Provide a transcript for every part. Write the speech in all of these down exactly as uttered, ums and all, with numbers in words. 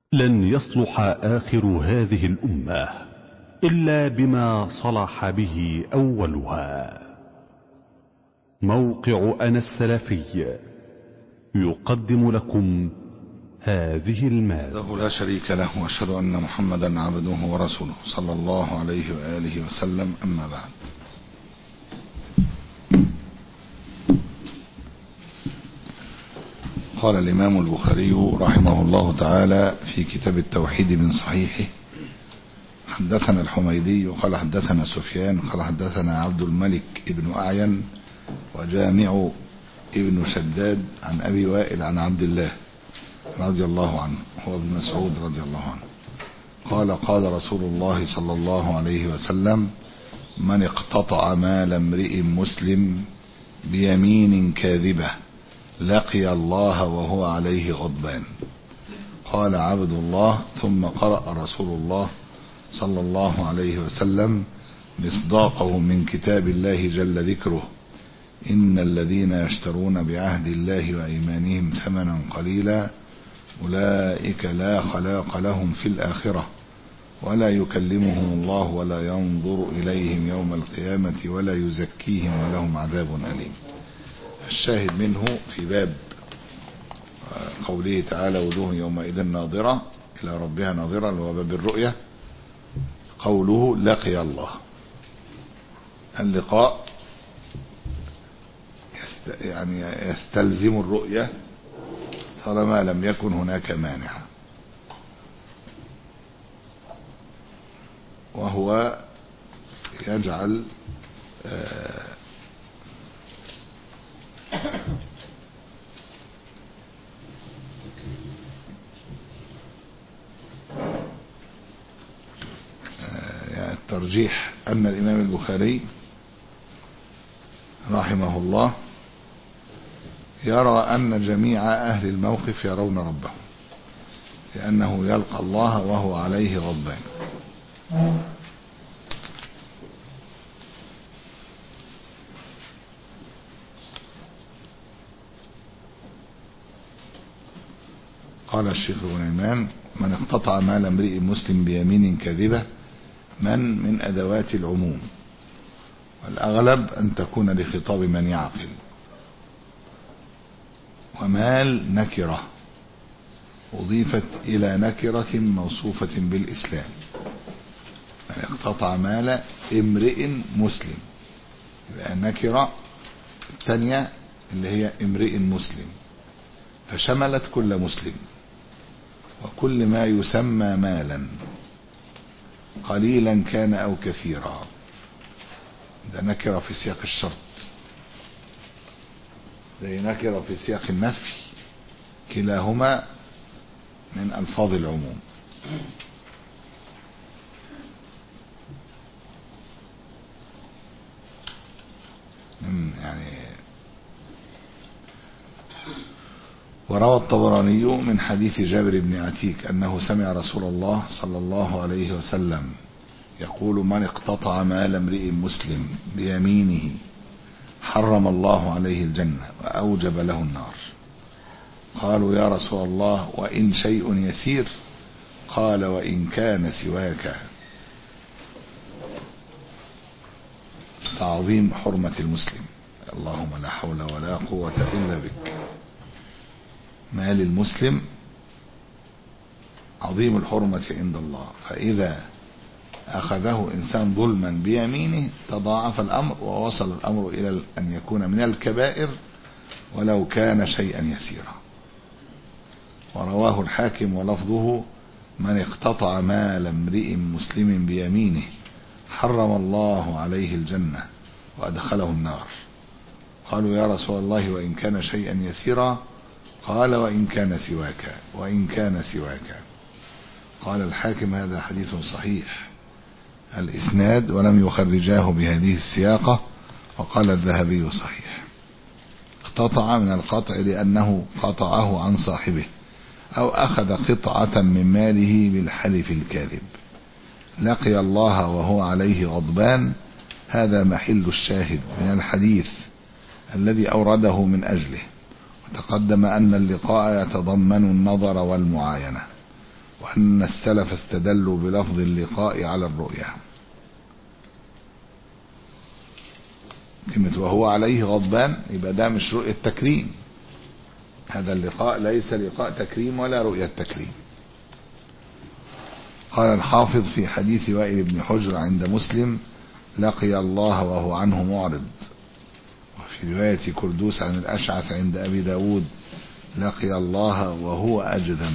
لن يصلح آخر هذه الأمة إلا بما صلح به أولها. موقع أنا السلفي يقدم لكم هذه المادة. لا شريك له، وأشهد أن محمدا عبده ورسوله صلى الله عليه وآله وسلم. أما بعد، قال الإمام البخاري رحمه الله تعالى في كتاب التوحيد من صحيحه: حدثنا الحميدي قال حدثنا سفيان قال حدثنا عبد الملك ابن أعين وجامع ابن شداد عن أبي وائل عن عبد الله رضي الله عنه هو ابن مسعود رضي الله عنه قال: قال رسول الله صلى الله عليه وسلم: من اقتطع مال امرئ مسلم بيمين كاذبة لقي الله وهو عليه غضبان. قال عبد الله: ثم قرأ رسول الله صلى الله عليه وسلم مصداقه من كتاب الله جل ذكره: إن الذين يشترون بعهد الله وأيمانهم ثمنا قليلا أولئك لا خلاق لهم في الآخرة ولا يكلمهم الله ولا ينظر إليهم يوم القيامة ولا يزكيهم ولهم عذاب أليم. الشاهد منه في باب قوله تعالى: وجوه يومئذ ناظرة إلى ربها ناظرة، اللي هو باب الرؤية. قوله لقي الله، اللقاء يست يعني يستلزم الرؤية طالما لم يكن هناك مانع، وهو يجعل آه الترجيح أن الإمام البخاري رحمه الله يرى أن جميع أهل الموقف يرون ربهم، لأنه يلقى الله وهو عليه غضبان. قال الشيخ غنيمان: من اقتطع مال امرئ مسلم بيمين كاذبة من من أدوات العموم، والأغلب أن تكون لخطاب من يعقل. ومال نكرة أضيفت إلى نكرة موصوفة بالإسلام. من اقتطع مال امرئ مسلم، يبقى النكرة الثانية اللي هي امرئ مسلم، فشملت كل مسلم وكل ما يسمى مالا قليلا كان أو كثيرا. ده نكرة في سياق الشرط، ده نكرة في سياق النفي، كلاهما من ألفاظ العموم. يعني وروى الطبراني من حديث جابر بن عتيك أنه سمع رسول الله صلى الله عليه وسلم يقول: من اقتطع مال امرئ مسلم بيمينه حرم الله عليه الجنة وأوجب له النار. قالوا: يا رسول الله وإن شيء يسير؟ قال: وإن كان سواك. تعظيم حرمة المسلم. اللهم لا حول ولا قوة إلا بك. مال المسلم عظيم الحرمة عند الله، فإذا أخذه إنسان ظلما بيمينه تضاعف الأمر ووصل الأمر إلى أن يكون من الكبائر ولو كان شيئا يسيرا. ورواه الحاكم ولفظه: من اقتطع مال امرئ مسلم بيمينه حرم الله عليه الجنة وأدخله النار. قالوا: يا رسول الله وإن كان شيئا يسيرا؟ قال: وإن كان سواك وإن كان سواك. قال الحاكم: هذا حديث صحيح الإسناد ولم يخرجاه بهذه السياقة. وقال الذهبي: صحيح. اقتطع من القطع لأنه قطعه عن صاحبه أو أخذ قطعة من ماله بالحلف الكاذب. لقي الله وهو عليه غضبان، هذا محل الشاهد من الحديث الذي أورده من أجله. وتقدم أن اللقاء يتضمن النظر والمعاينة، وأن السلف استدلوا بلفظ اللقاء على الرؤيا. كلمة وهو عليه غضبان يبقى ده مش رؤية تكريم، هذا اللقاء ليس لقاء تكريم ولا رؤية تكريم. قال الحافظ في حديث وائل بن حجر عند مسلم: لقي الله وهو عنه معرض. وفي رواية كردوس عن الأشعث عند أبي داود: لقي الله وهو أجذم،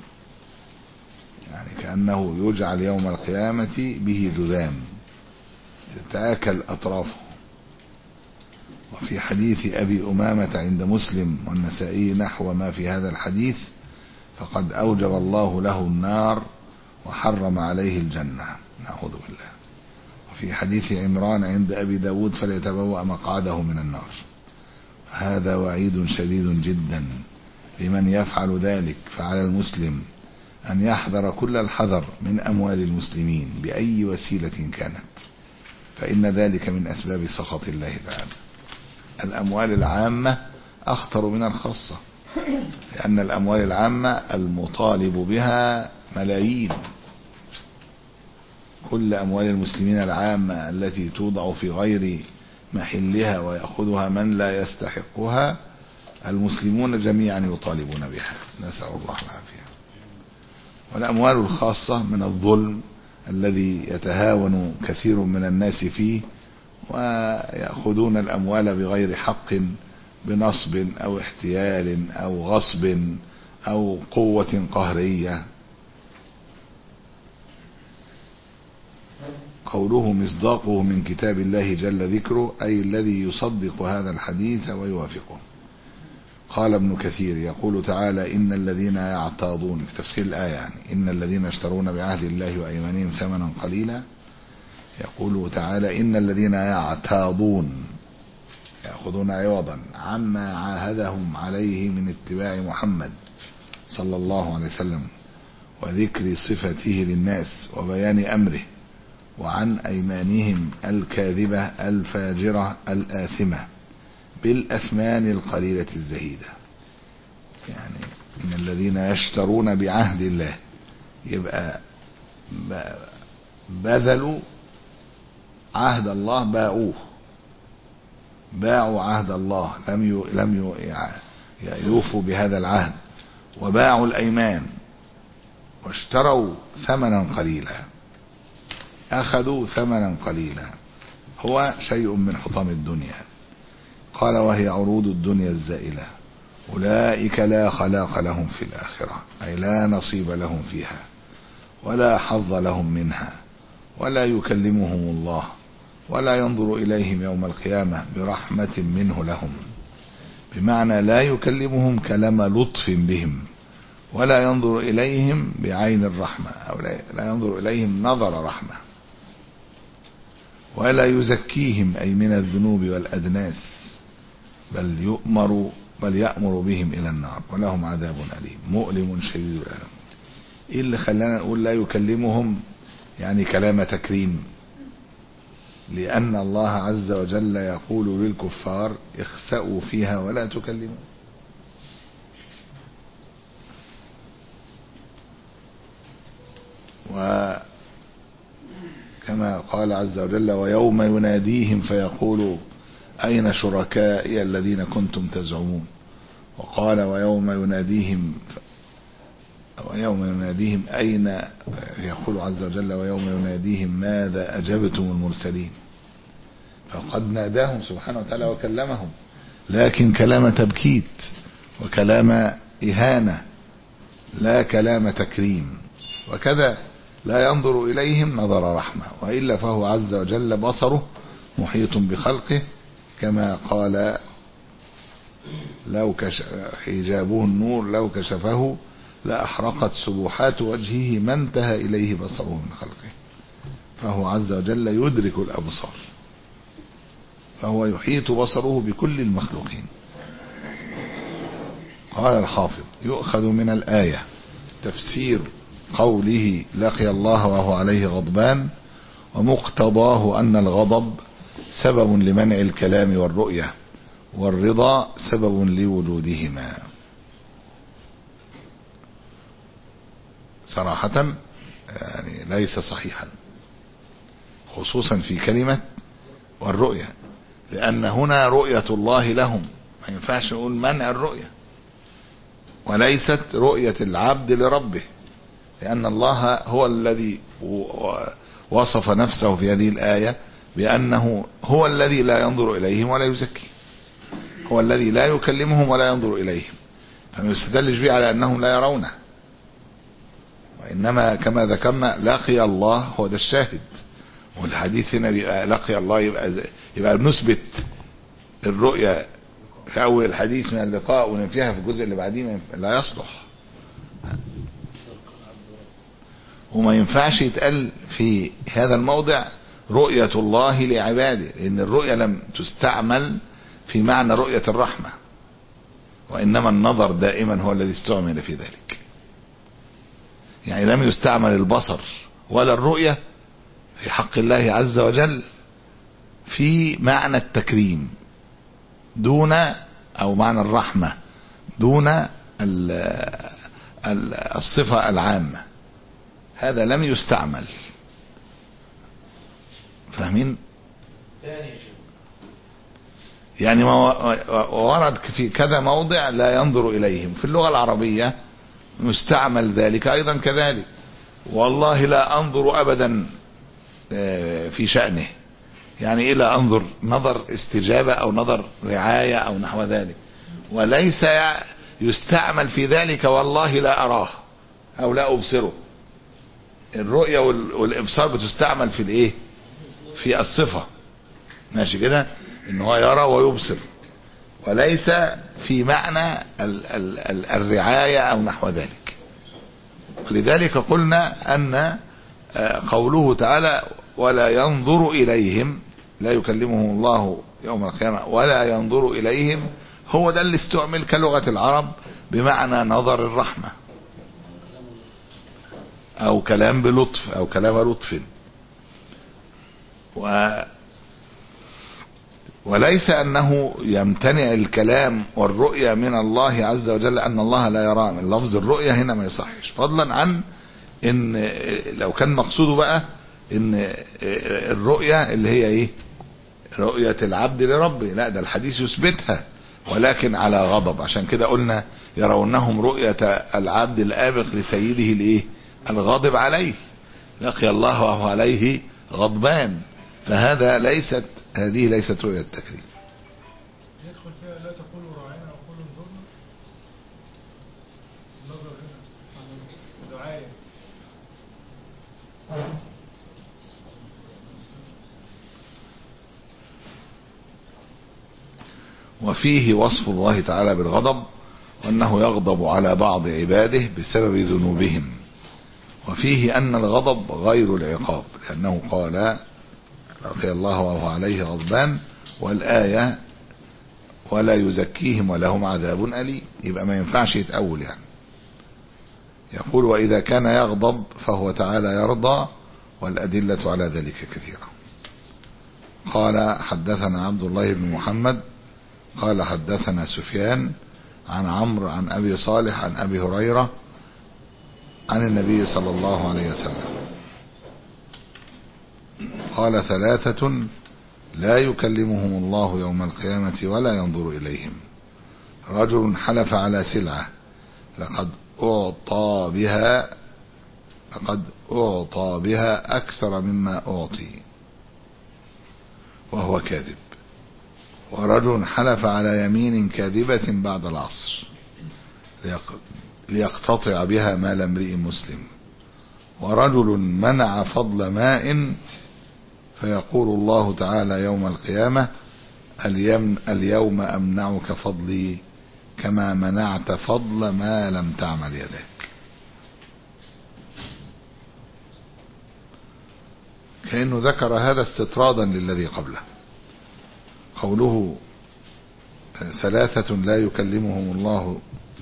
يعني كأنه يجعل يوم القيامة به جذام يتآكل أطرافه. وفي حديث أبي أمامة عند مسلم والنسائي نحو ما في هذا الحديث: فقد أوجب الله له النار وحرم عليه الجنة، نعوذ بالله. وفي حديث عمران عند أبي داود: فليتبوأ مقعده من النار. هذا وعيد شديد جدا لمن يفعل ذلك. فعلى المسلم أن يحذر كل الحذر من أموال المسلمين بأي وسيلة كانت، فإن ذلك من أسباب سخط الله تعالى. الأموال العامة أخطر من الخاصة، لأن الأموال العامة المطالب بها ملايين. كل أموال المسلمين العامة التي توضع في غير محلها ويأخذها من لا يستحقها، المسلمون جميعا يطالبون بها، نسأل الله العافية. والأموال الخاصة من الظلم الذي يتهاون كثير من الناس فيه، ويأخذون الأموال بغير حق بنصب أو احتيال أو غصب أو قوة قهرية. قوله مصداقه من كتاب الله جل ذكره، أي الذي يصدق هذا الحديث ويوافقه. قال ابن كثير: يقول تعالى: إن الذين يعتاضون، في تفسير الآية يعني، إن الذين يشترون بعهد الله وأيمانهم ثمنا قليلا. يقول تعالى: إن الذين يعتاضون يأخذون عوضا عما عاهدهم عليه من اتباع محمد صلى الله عليه وسلم وذكر صفته للناس وبيان أمره، وعن أيمانهم الكاذبة الفاجرة الآثمة بالأثمان القليلة الزهيدة. يعني إن الذين يشترون بعهد الله، يبقى بذلوا عهد الله، باعوه، باعوا عهد الله، لم لم يوفوا بهذا العهد، وباعوا الأيمان واشتروا ثمنا قليلا، أخذوا ثمنا قليلا، هو شيء من حطام الدنيا. قال: وهي عروض الدنيا الزائلة، أولئك لا خلاق لهم في الآخرة، أي لا نصيب لهم فيها ولا حظ لهم منها، ولا يكلمهم الله ولا ينظر إليهم يوم القيامة برحمة منه لهم، بمعنى لا يكلمهم كلام لطف بهم، ولا ينظر إليهم بعين الرحمة، أو لا ينظر إليهم نظر رحمة، ولا يزكيهم أي من الذنوب والأدناس، بل يؤمر بل يأمر بهم إلى النار، ولهم عذاب أليم مؤلم شديد الألم. إيه اللي خلانا نقول لا يكلمهم؟ يعني كلام تكريم، لأن الله عز وجل يقول للكفار: اخسأوا فيها ولا تكلموا. وكما قال عز وجل: ويوم يناديهم فيقول أين شركائي الذين كنتم تزعمون. وقال: ويوم يناديهم ويوم يناديهم أين، يقول عز وجل: ويوم يناديهم ماذا أجبتم المرسلين. فقد ناداهم سبحانه وتعالى وكلمهم، لكن كلام تبكيت وكلام إهانة، لا كلام تكريم. وكذا لا ينظر إليهم نظر رحمة، وإلا فهو عز وجل بصره محيط بخلقه، كما قال: لو كشف حجابه النور لو كشفه لأحرقت سبحات وجهه ما انتهى إليه بصره من خلقه. فهو عز وجل يدرك الأبصار، فهو يحيط بصره بكل المخلوقين. قال الحافظ: يؤخذ من الآية تفسير قوله لقي الله وهو عليه غضبان، ومقتضاه أن الغضب سبب لمنع الكلام والرؤية، والرضا سبب لوجودهما. صراحة يعني ليس صحيحا، خصوصا في كلمة والرؤية، لأن هنا رؤية الله لهم، ما ينفعش نقول منع الرؤية، وليست رؤية العبد لربه، لأن الله هو الذي وصف نفسه في هذه الآية بأنه هو الذي لا ينظر إليهم ولا يزكي، هو الذي لا يكلمهم ولا ينظر إليهم، فما يستدلش به على أنهم لا يرونه، وإنما كما ذكرنا لقي الله هو ده الشاهد. والحديث هنا بيبقى لقي الله، يبقى يبقى نثبت الرؤية في أول الحديث من اللقاء وننفيها في الجزء اللي بعديه، لا يصلح. وما ينفعش يتقال في هذا الموضع رؤية الله لعباده، لأن الرؤية لم تستعمل في معنى رؤية الرحمة، وإنما النظر دائما هو الذي استعمل في ذلك. يعني لم يستعمل البصر ولا الرؤية في حق الله عز وجل في معنى التكريم دون أو معنى الرحمة دون الصفة العامة، هذا لم يستعمل. فاهمين؟ يعني ورد في كذا موضع لا ينظر إليهم، في اللغة العربية مستعمل ذلك أيضا كذلك، والله لا أنظر أبدا في شأنه، يعني إيه لا أنظر؟ نظر استجابة أو نظر رعاية أو نحو ذلك، وليس يستعمل في ذلك والله لا أراه أو لا أبصره. الرؤية والإبصار بتستعمل في الإيه؟ في الصفة، ماشي كده، إن هو يرى ويبصر، وليس في معنى ال ال ال الرعاية أو نحو ذلك. لذلك قلنا أن قوله تعالى ولا ينظر إليهم، لا يكلمهم الله يوم القيامة ولا ينظر إليهم، هو ده اللي استعمل كلغة العرب بمعنى نظر الرحمة أو كلام بلطف أو كلام لطف، و وليس أنه يمتنع الكلام والرؤية من الله عز وجل أن الله لا يرى. من لفظ الرؤية هنا ما يصحش، فضلا عن إن لو كان مقصوده بقى إن الرؤية اللي هي إيه؟ رؤية العبد لربه، لا ده الحديث يثبتها ولكن على غضب. عشان كده قلنا يرونهم رؤية العبد الآبق لسيده الإيه؟ الغاضب عليه، لقي الله وهو عليه غضبان، فهذا ليست هذه ليست رؤية التكريم. يدخل فيها لا تقولوا راعينا وقولوا انظرنا، النظر هنا دعاية. وفيه وصف الله تعالى بالغضب، وأنه يغضب على بعض عباده بسبب ذنوبهم، وفيه أن الغضب غير العقاب، لأنه قال لقي الله وهو عليه غضبان، والآية ولا يزكيهم ولهم عذاب أليم، يبقى ما ينفعش يتأول. يعني يقول وإذا كان يغضب فهو تعالى يرضى، والأدلة على ذلك كثيرة. قال حدثنا عبد الله بن محمد قال حدثنا سفيان عن عمرو عن أبي صالح عن أبي هريرة عن النبي صلى الله عليه وسلم قال ثلاثة لا يكلمهم الله يوم القيامة ولا ينظر إليهم: رجل حلف على سلعة لقد أعطى بها لقد أعطى بها أكثر مما أعطي وهو كاذب، ورجل حلف على يمين كاذبة بعد العصر ليقتطع بها مال امرئ مسلم، ورجل منع فضل ماء فيقول الله تعالى يوم القيامة اليوم أمنعك فضلي كما منعت فضل ما لم تعمل يداك. كأنه ذكر هذا استطرادا للذي قبله. قوله ثلاثة لا يكلمهم الله،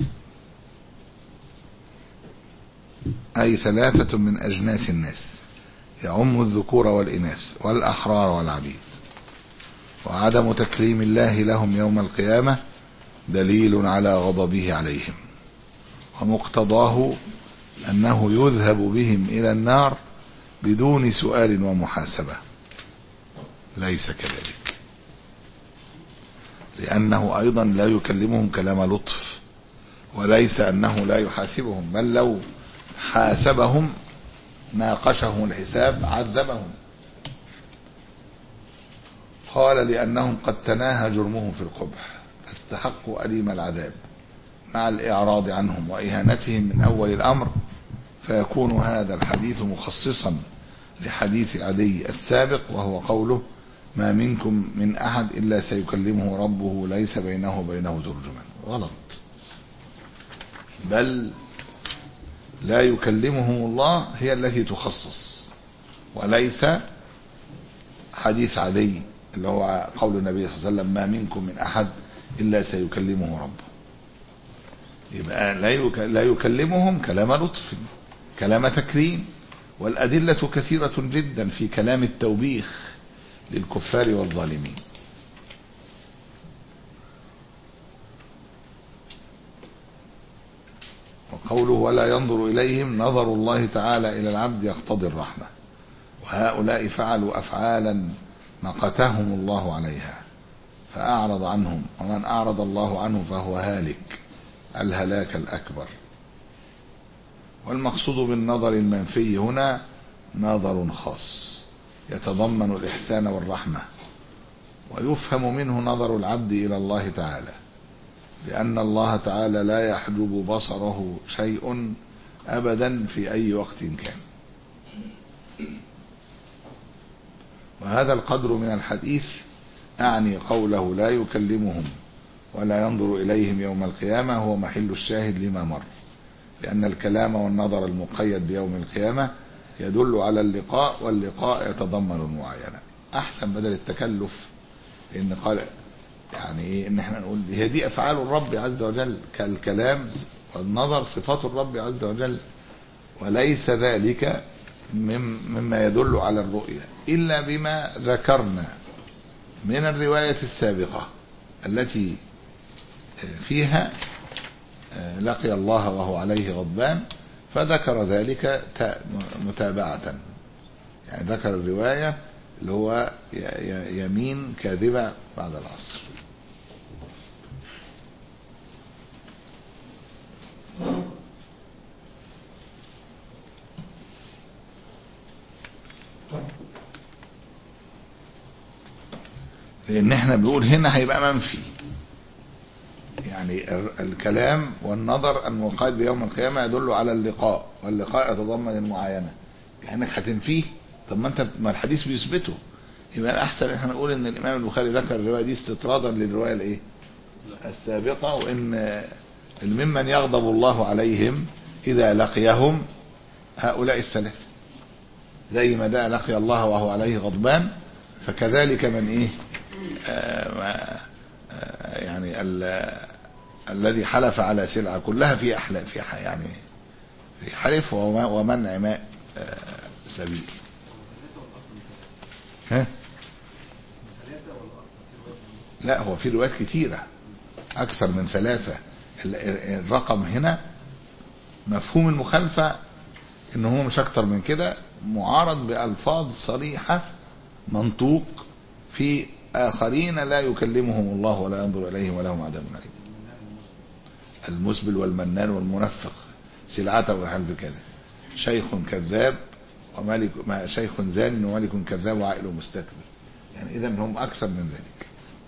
أي ثلاثة من أجناس الناس، يعم الذكور والإناث والأحرار والعبيد، وعدم تكريم الله لهم يوم القيامة دليل على غضبه عليهم، ومقتضاه أنه يذهب بهم إلى النار بدون سؤال ومحاسبة، ليس كذلك، لأنه أيضا لا يكلمهم كلام لطف، وليس أنه لا يحاسبهم، بل لو حاسبهم ناقشهم الحساب عذبهم. قال لأنهم قد تناهى جرمهم في القبح فاستحقوا أليم العذاب مع الإعراض عنهم وإهانتهم من أول الأمر، فيكون هذا الحديث مخصصا لحديث عدي السابق، وهو قوله ما منكم من أحد إلا سيكلمه ربه ليس بينه وبينه ترجمان. غلط، بل لا يكلمهم الله هي التي تخصص، وليس حديث عدي اللي هو قول النبي صلى الله عليه وسلم ما منكم من أحد إلا سيكلمه ربه. يبقى لا يكلمهم كلام لطف، كلام تكريم، والأدلة كثيرة جدا في كلام التوبيخ للكفار والظالمين. وقوله ولا ينظر إليهم نظر الله تعالى إلى العبد يقتضي الرحمة، وهؤلاء فعلوا أفعالا مقتهم الله عليها فأعرض عنهم، ومن أعرض الله عنه فهو هالك الهلاك الأكبر. والمقصود بالنظر المنفي هنا نظر خاص يتضمن الإحسان والرحمة، ويفهم منه نظر العبد إلى الله تعالى، لأن الله تعالى لا يحجب بصره شيء أبدا في أي وقت كان. وهذا القدر من الحديث أعني قوله لا يكلمهم ولا ينظر إليهم يوم القيامة هو محل الشاهد لما مر، لأن الكلام والنظر المقيد بيوم القيامة يدل على اللقاء، واللقاء يتضمن المعاينة. أحسن بدل التكلف، لأن قال يعني إيه إن احنا نقول هي دي أفعال الرب عز وجل كالكلام والنظر صفات الرب عز وجل، وليس ذلك مما يدل على الرؤية إلا بما ذكرنا من الرواية السابقة التي فيها لقي الله وهو عليه غضبان، فذكر ذلك متابعة، يعني ذكر الرواية اللي هو يمين كاذبة بعد العصر. لأن احنا بنقول هنا هيبقى منفي، يعني الكلام والنظر المقيد بيوم القيامة يدل على اللقاء، واللقاء يتضمن المعاينة، كأنك هتنفيه. طب ما انت ما الحديث بيثبته، يبقى الأحسن احنا نقول ان الإمام البخاري ذكر الرواية دي استطرادا للرواية الايه السابقة، وان ممن يغضب الله عليهم إذا لقيهم هؤلاء الثلاثة، زي ما ده لقي الله وهو عليه غضبان، فكذلك من ايه آه آه يعني الذي حلف على سلعة كلها في أحلام في يعني في حلف ومنع ماء آه سبيل. ها لا، هو في روايات كتيرة أكثر من ثلاثة. الرقم هنا مفهوم المخالفة إن هو مش أكتر من كده، معارض بألفاظ صريحة منطوق في آخرين لا يكلمهم الله ولا ينظر إليهم ولهم عذاب أليم. المسبل والمنان والمنفق سلعته وحلف كذا، شيخ كذاب ومالك شيخ زان ومالك كذاب وعائل مستكبر، يعني إذا هم أكثر من ذلك.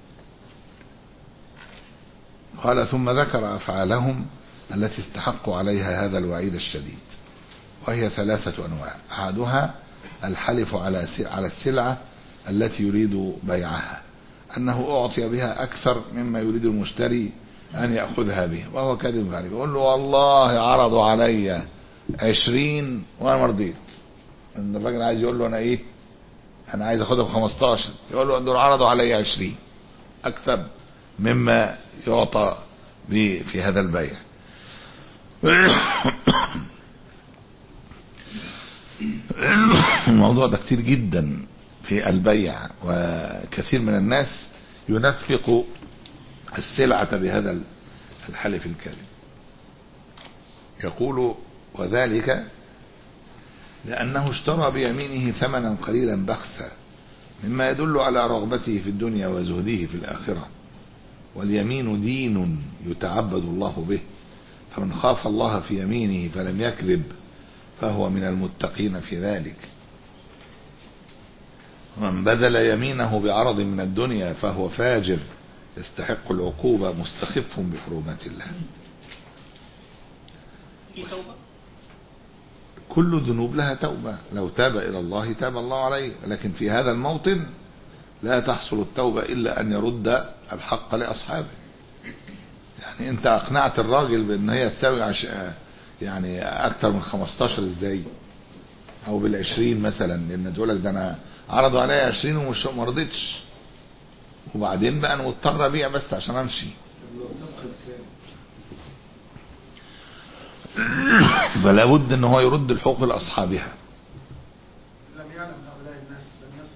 قال ثم ذكر أفعالهم التي استحقوا عليها هذا الوعيد الشديد، وهي ثلاثة أنواع. أحدها الحلف على على السلعة التي يريد بيعها، أنه أعطي بها أكثر مما يريد المشتري أن يأخذها به، وهو كاذب عليه، يقول له والله عرضوا علي عشرين وأنا ما رضيت. إن الراجل عايز يقول له أنا إيه أنا عايز أخذها بخمستاشر، يقول له دول عرضوا علي عشرين أكثر مما يعطى به في هذا البيع. الموضوع ده كتير جدا في البيع، وكثير من الناس ينفق السلعة بهذا الحلف الكاذب. يقول وذلك لأنه اشترى بيمينه ثمنا قليلا بخسا مما يدل على رغبته في الدنيا وزهده في الآخرة. واليمين دين يتعبد الله به، فمن خاف الله في يمينه فلم يكذب فهو من المتقين في ذلك. ومن بذل يمينه بعرض من الدنيا فهو فاجر يستحق العقوبة مستخف بحرمات الله. كل ذنوب لها توبة، لو تاب إلى الله تاب الله عليه، لكن في هذا الموطن لا تحصل التوبة إلا أن يرد الحق لأصحابه. يعني أنت أقنعت الراجل بأن هي تساوي عش... يعني أكثر من خمستاشر إزاي، أو بالعشرين مثلا، لأن تقول لك ده أنا عرضوا عليا عشرين ومش مرضتش، وبعدين بقى أنا مضطر أبيع بس عشان أمشي. فلا بد ان هو يرد الحقوق لاصحابها. لم يعلم هؤلاء الناس لم يصل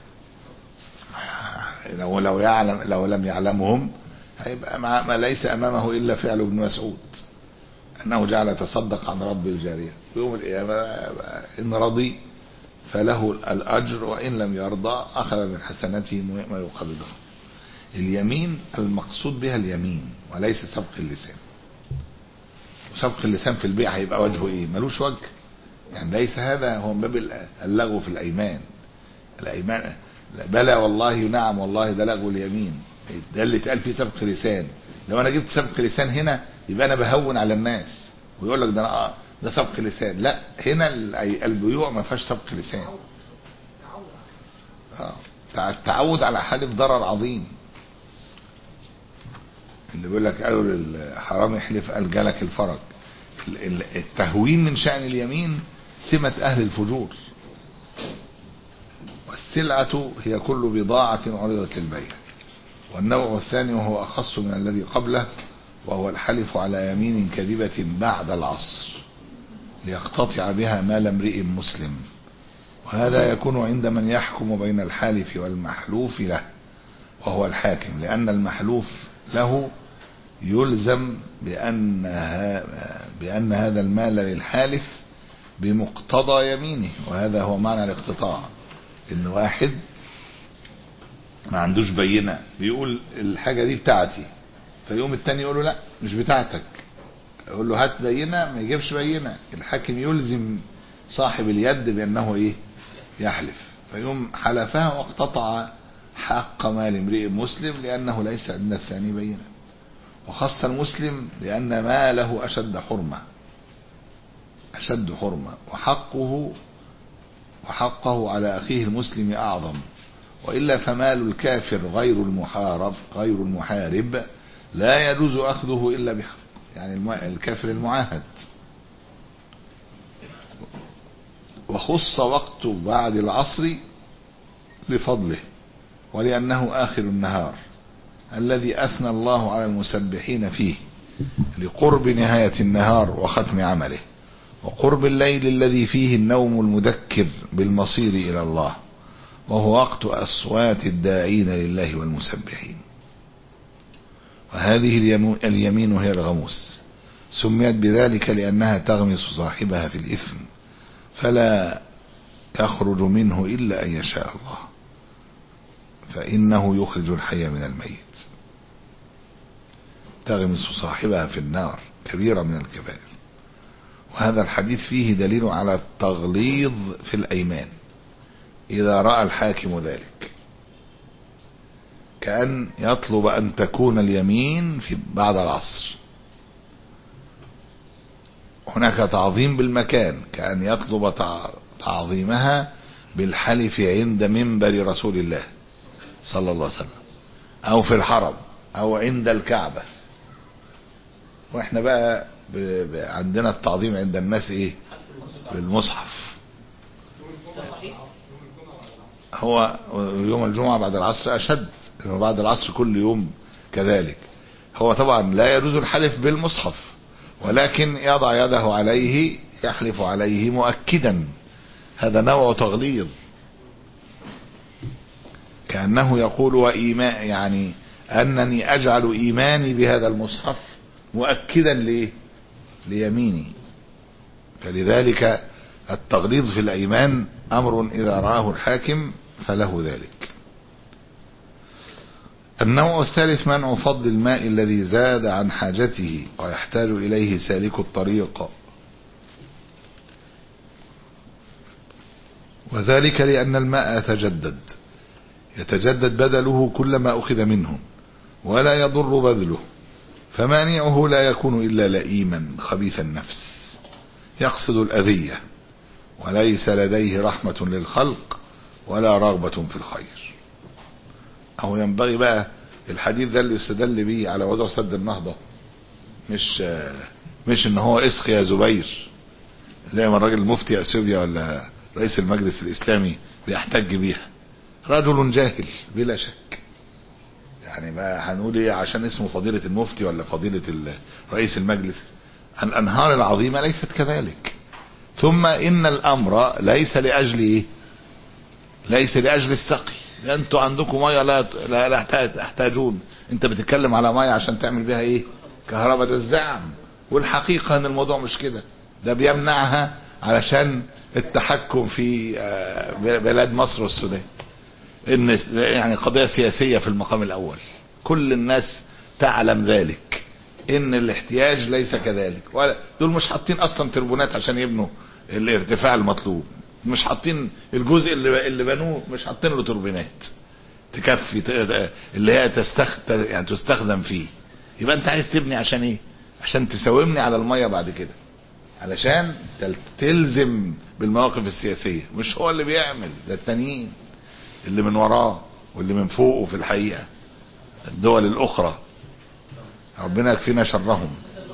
اليه. لو لو يعلم لو لم يعلمهم هيبقى ما ليس امامه الا فعل ابن مسعود انه جعل يتصدق عن رب الجاريه. يوم القيامه ان رضي فله الاجر وان لم يرضى اخذ من حسناته ما يقابله. اليمين المقصود بها اليمين وليس سبق اللسان. وسبق اللسان في البيع هيبقى وجهه ايه؟ ملوش وجه. يعني ليس هذا هو من باب اللغو في الايمان. الايمان بلى والله نعم والله ده لغو اليمين، ده اللي اتقال فيه سبق لسان. لو انا جبت سبق لسان هنا يبقى انا بهون على الناس ويقول لك ده انا ده سبق لسان. لا، هنا البيوع ما فيهاش سبق لسان. اه التعود على حالف ضرر عظيم. اللي بيقول لك قالوا للحرام يحلف قال جالك الفرج. التهوين من شأن اليمين سمة أهل الفجور. والسلعة هي كل بضاعة عرضت للبيع. والنوع الثاني وهو أخص من الذي قبله وهو الحلف على يمين كذبة بعد العصر ليقتطع بها مال امرئ مسلم. وهذا يكون عند من يحكم بين الحالف والمحلوف له وهو الحاكم، لأن المحلوف له يلزم بأن بأن هذا المال للحالف بمقتضى يمينه، وهذا هو معنى الاقتطاع. إن واحد ما عندوش بينة بيقول الحاجة دي بتاعتي، فيقوم التاني يقول له لا مش بتاعتك، يقول له هات بينة، ما يجيبش بينة. الحاكم يلزم صاحب اليد بأنه ايه يحلف، فيقوم حلفها واقتطع حق مال امرئ مسلم لأنه ليس عند الثاني بينة. وخص المسلم لأن ماله أشد حرمة أشد حرمة وحقه وحقه على أخيه المسلم أعظم. وإلا فمال الكافر غير المحارب غير المحارب لا يجوز أخذه إلا بحق، يعني الكافر المعاهد. وخص وقت بعد العصر لفضله ولأنه آخر النهار الذي أثنى الله على المسبحين فيه لقرب نهاية النهار وختم عمله، وقرب الليل الذي فيه النوم المذكر بالمصير إلى الله، وهو وقت أصوات الداعين لله والمسبحين. وهذه اليمين هي الغموس، سميت بذلك لأنها تغمس صاحبها في الإثم فلا يخرج منه إلا أن يشاء الله، فإنه يخرج الحي من الميت. تغمس صاحبها في النار، كبيرة من الكبائر. وهذا الحديث فيه دليل على التغليظ في الأيمان إذا رأى الحاكم ذلك، كأن يطلب أن تكون اليمين في بعد العصر. هناك تعظيم بالمكان، كأن يطلب تعظيمها بالحلف عند منبر رسول الله صلى الله عليه وسلم، أو في الحرم، أو عند الكعبة. وإحنا بقى عندنا التعظيم عند الناس إيه؟ بالمصحف. هو يوم الجمعة بعد العصر أشد، لأنه بعد العصر كل يوم كذلك. هو طبعا لا يجوز الحلف بالمصحف، ولكن يضع يده عليه يحلف عليه مؤكدا، هذا نوع تغليظ، كأنه يقول وإيمان، يعني أنني أجعل إيماني بهذا المصحف مؤكدا ليه؟ ليميني. فلذلك التغليظ في الأيمان أمر إذا رآه الحاكم فله ذلك. النوع الثالث منع فضل الماء الذي زاد عن حاجته ويحتاج إليه سالك الطريق، وذلك لأن الماء يتجدد يتجدد بدله كلما أخذ منه ولا يضر بذله، فمانعه لا يكون إلا لئيما خبيث النفس يقصد الأذية وليس لديه رحمة للخلق ولا رغبة في الخير. أو ينبغي بقى الحديث ده اللي يستدل به على وضع سد النهضة، مش مش ان هو اسخ يا زبير زي ما الراجل المفتي اثيوبيا ولا رئيس المجلس الاسلامي بيحتج بيها، رجل جاهل بلا شك. يعني ما هنقول ايه عشان اسمه فضيلة المفتي ولا فضيلة رئيس المجلس؟ الانهار العظيمة ليست كذلك. ثم ان الامر ليس لاجل ايه؟ ليس لاجل السقي. انتوا عندكم ميه لا لا, لا تحتاجون، انت بتتكلم على ميه عشان تعمل بيها ايه؟ كهرباء. ده الزعم، والحقيقة ان الموضوع مش كده. ده بيمنعها علشان التحكم في بلاد مصر والسودان، ان يعني قضية سياسية في المقام الاول. كل الناس تعلم ذلك ان الاحتياج ليس كذلك. ولا دول مش حاطين اصلا تربونات عشان يبنوا الارتفاع المطلوب، مش حاطين الجزء اللي اللي بنوه مش حاطين له توربينات تكفي اللي هي تستخدم يعني تستخدم فيه. يبقى انت عايز تبني عشان ايه؟ عشان تساومني على الميه بعد كده، علشان تلزم بالمواقف السياسيه. مش هو اللي بيعمل، ده التانيين اللي من وراه واللي من فوقه في الحقيقه الدول الاخرى، ربنا يكفينا شرهم.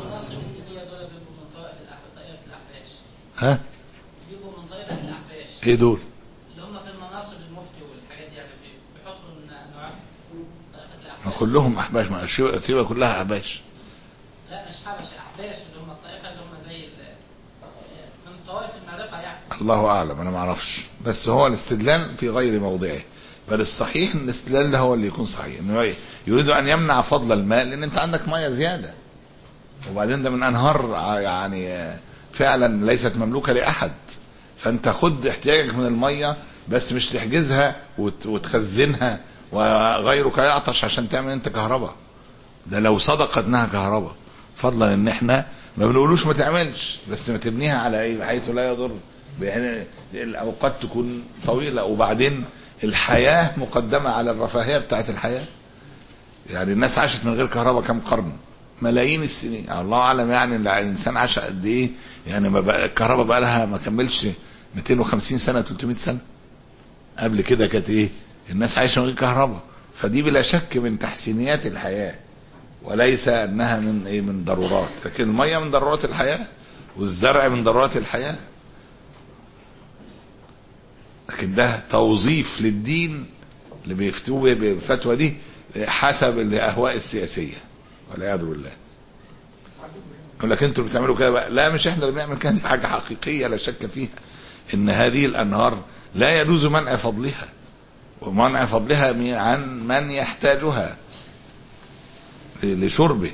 ها ايه دول؟ اللي هم في المناصب المفتي والحاجات دي، يعني بيحطوا نوعات ما كلهم احباش، ما اثيوبيا كلها احباش. لا مش حبش، احباش اللي هم الطائفه اللي هم زي من الطوائف المعرقه يعني. الله اعلم، انا ما اعرفش. بس هو الاستدلال في غير موضعه، بل الصحيح ان الاستدلال ده هو اللي يكون صحيح، انه يريد ان يمنع فضل الماء لان انت عندك ميه زياده، وبعدين ده من انهار يعني فعلا ليست مملوكه لاحد. فانت خد احتياجك من الميه، بس مش تحجزها وتخزنها وغيرك يعطش عشان تعمل انت كهرباء. ده لو صدقت انها كهرباء، فضلا ان احنا ما بنقولوش ما تعملش، بس ما تبنيها على ايه؟ بحيث لا يضر. يعني الاوقات تكون طويله، وبعدين الحياه مقدمه على الرفاهيه بتاعت الحياه. يعني الناس عاشت من غير كهرباء كم قرن؟ ملايين السنين. يعني الله اعلم يعني الانسان عاش قد ايه. يعني ما بقى الكهرباء بقى لها ما كملش مئتين وخمسين سنه ثلاثمئة سنه. قبل كده كانت ايه؟ الناس عايشه من غير كهرباء. فدي بلا شك من تحسينيات الحياه، وليس انها من ايه؟ من ضرورات. لكن الميه من ضرورات الحياه، والزرع من ضرورات الحياه. لكن ده توظيف للدين اللي بيفتوه بالفتوى دي حسب الاهواء السياسيه والعياذ بالله. يقول لك انتوا بتعملوا كده بقى. لا، مش احنا اللي بنعمل كده، دي حاجه حقيقيه لا شك فيها، ان هذه الانهار لا يجوز منع فضلها، ومنع فضلها عن من يحتاجها لشربه،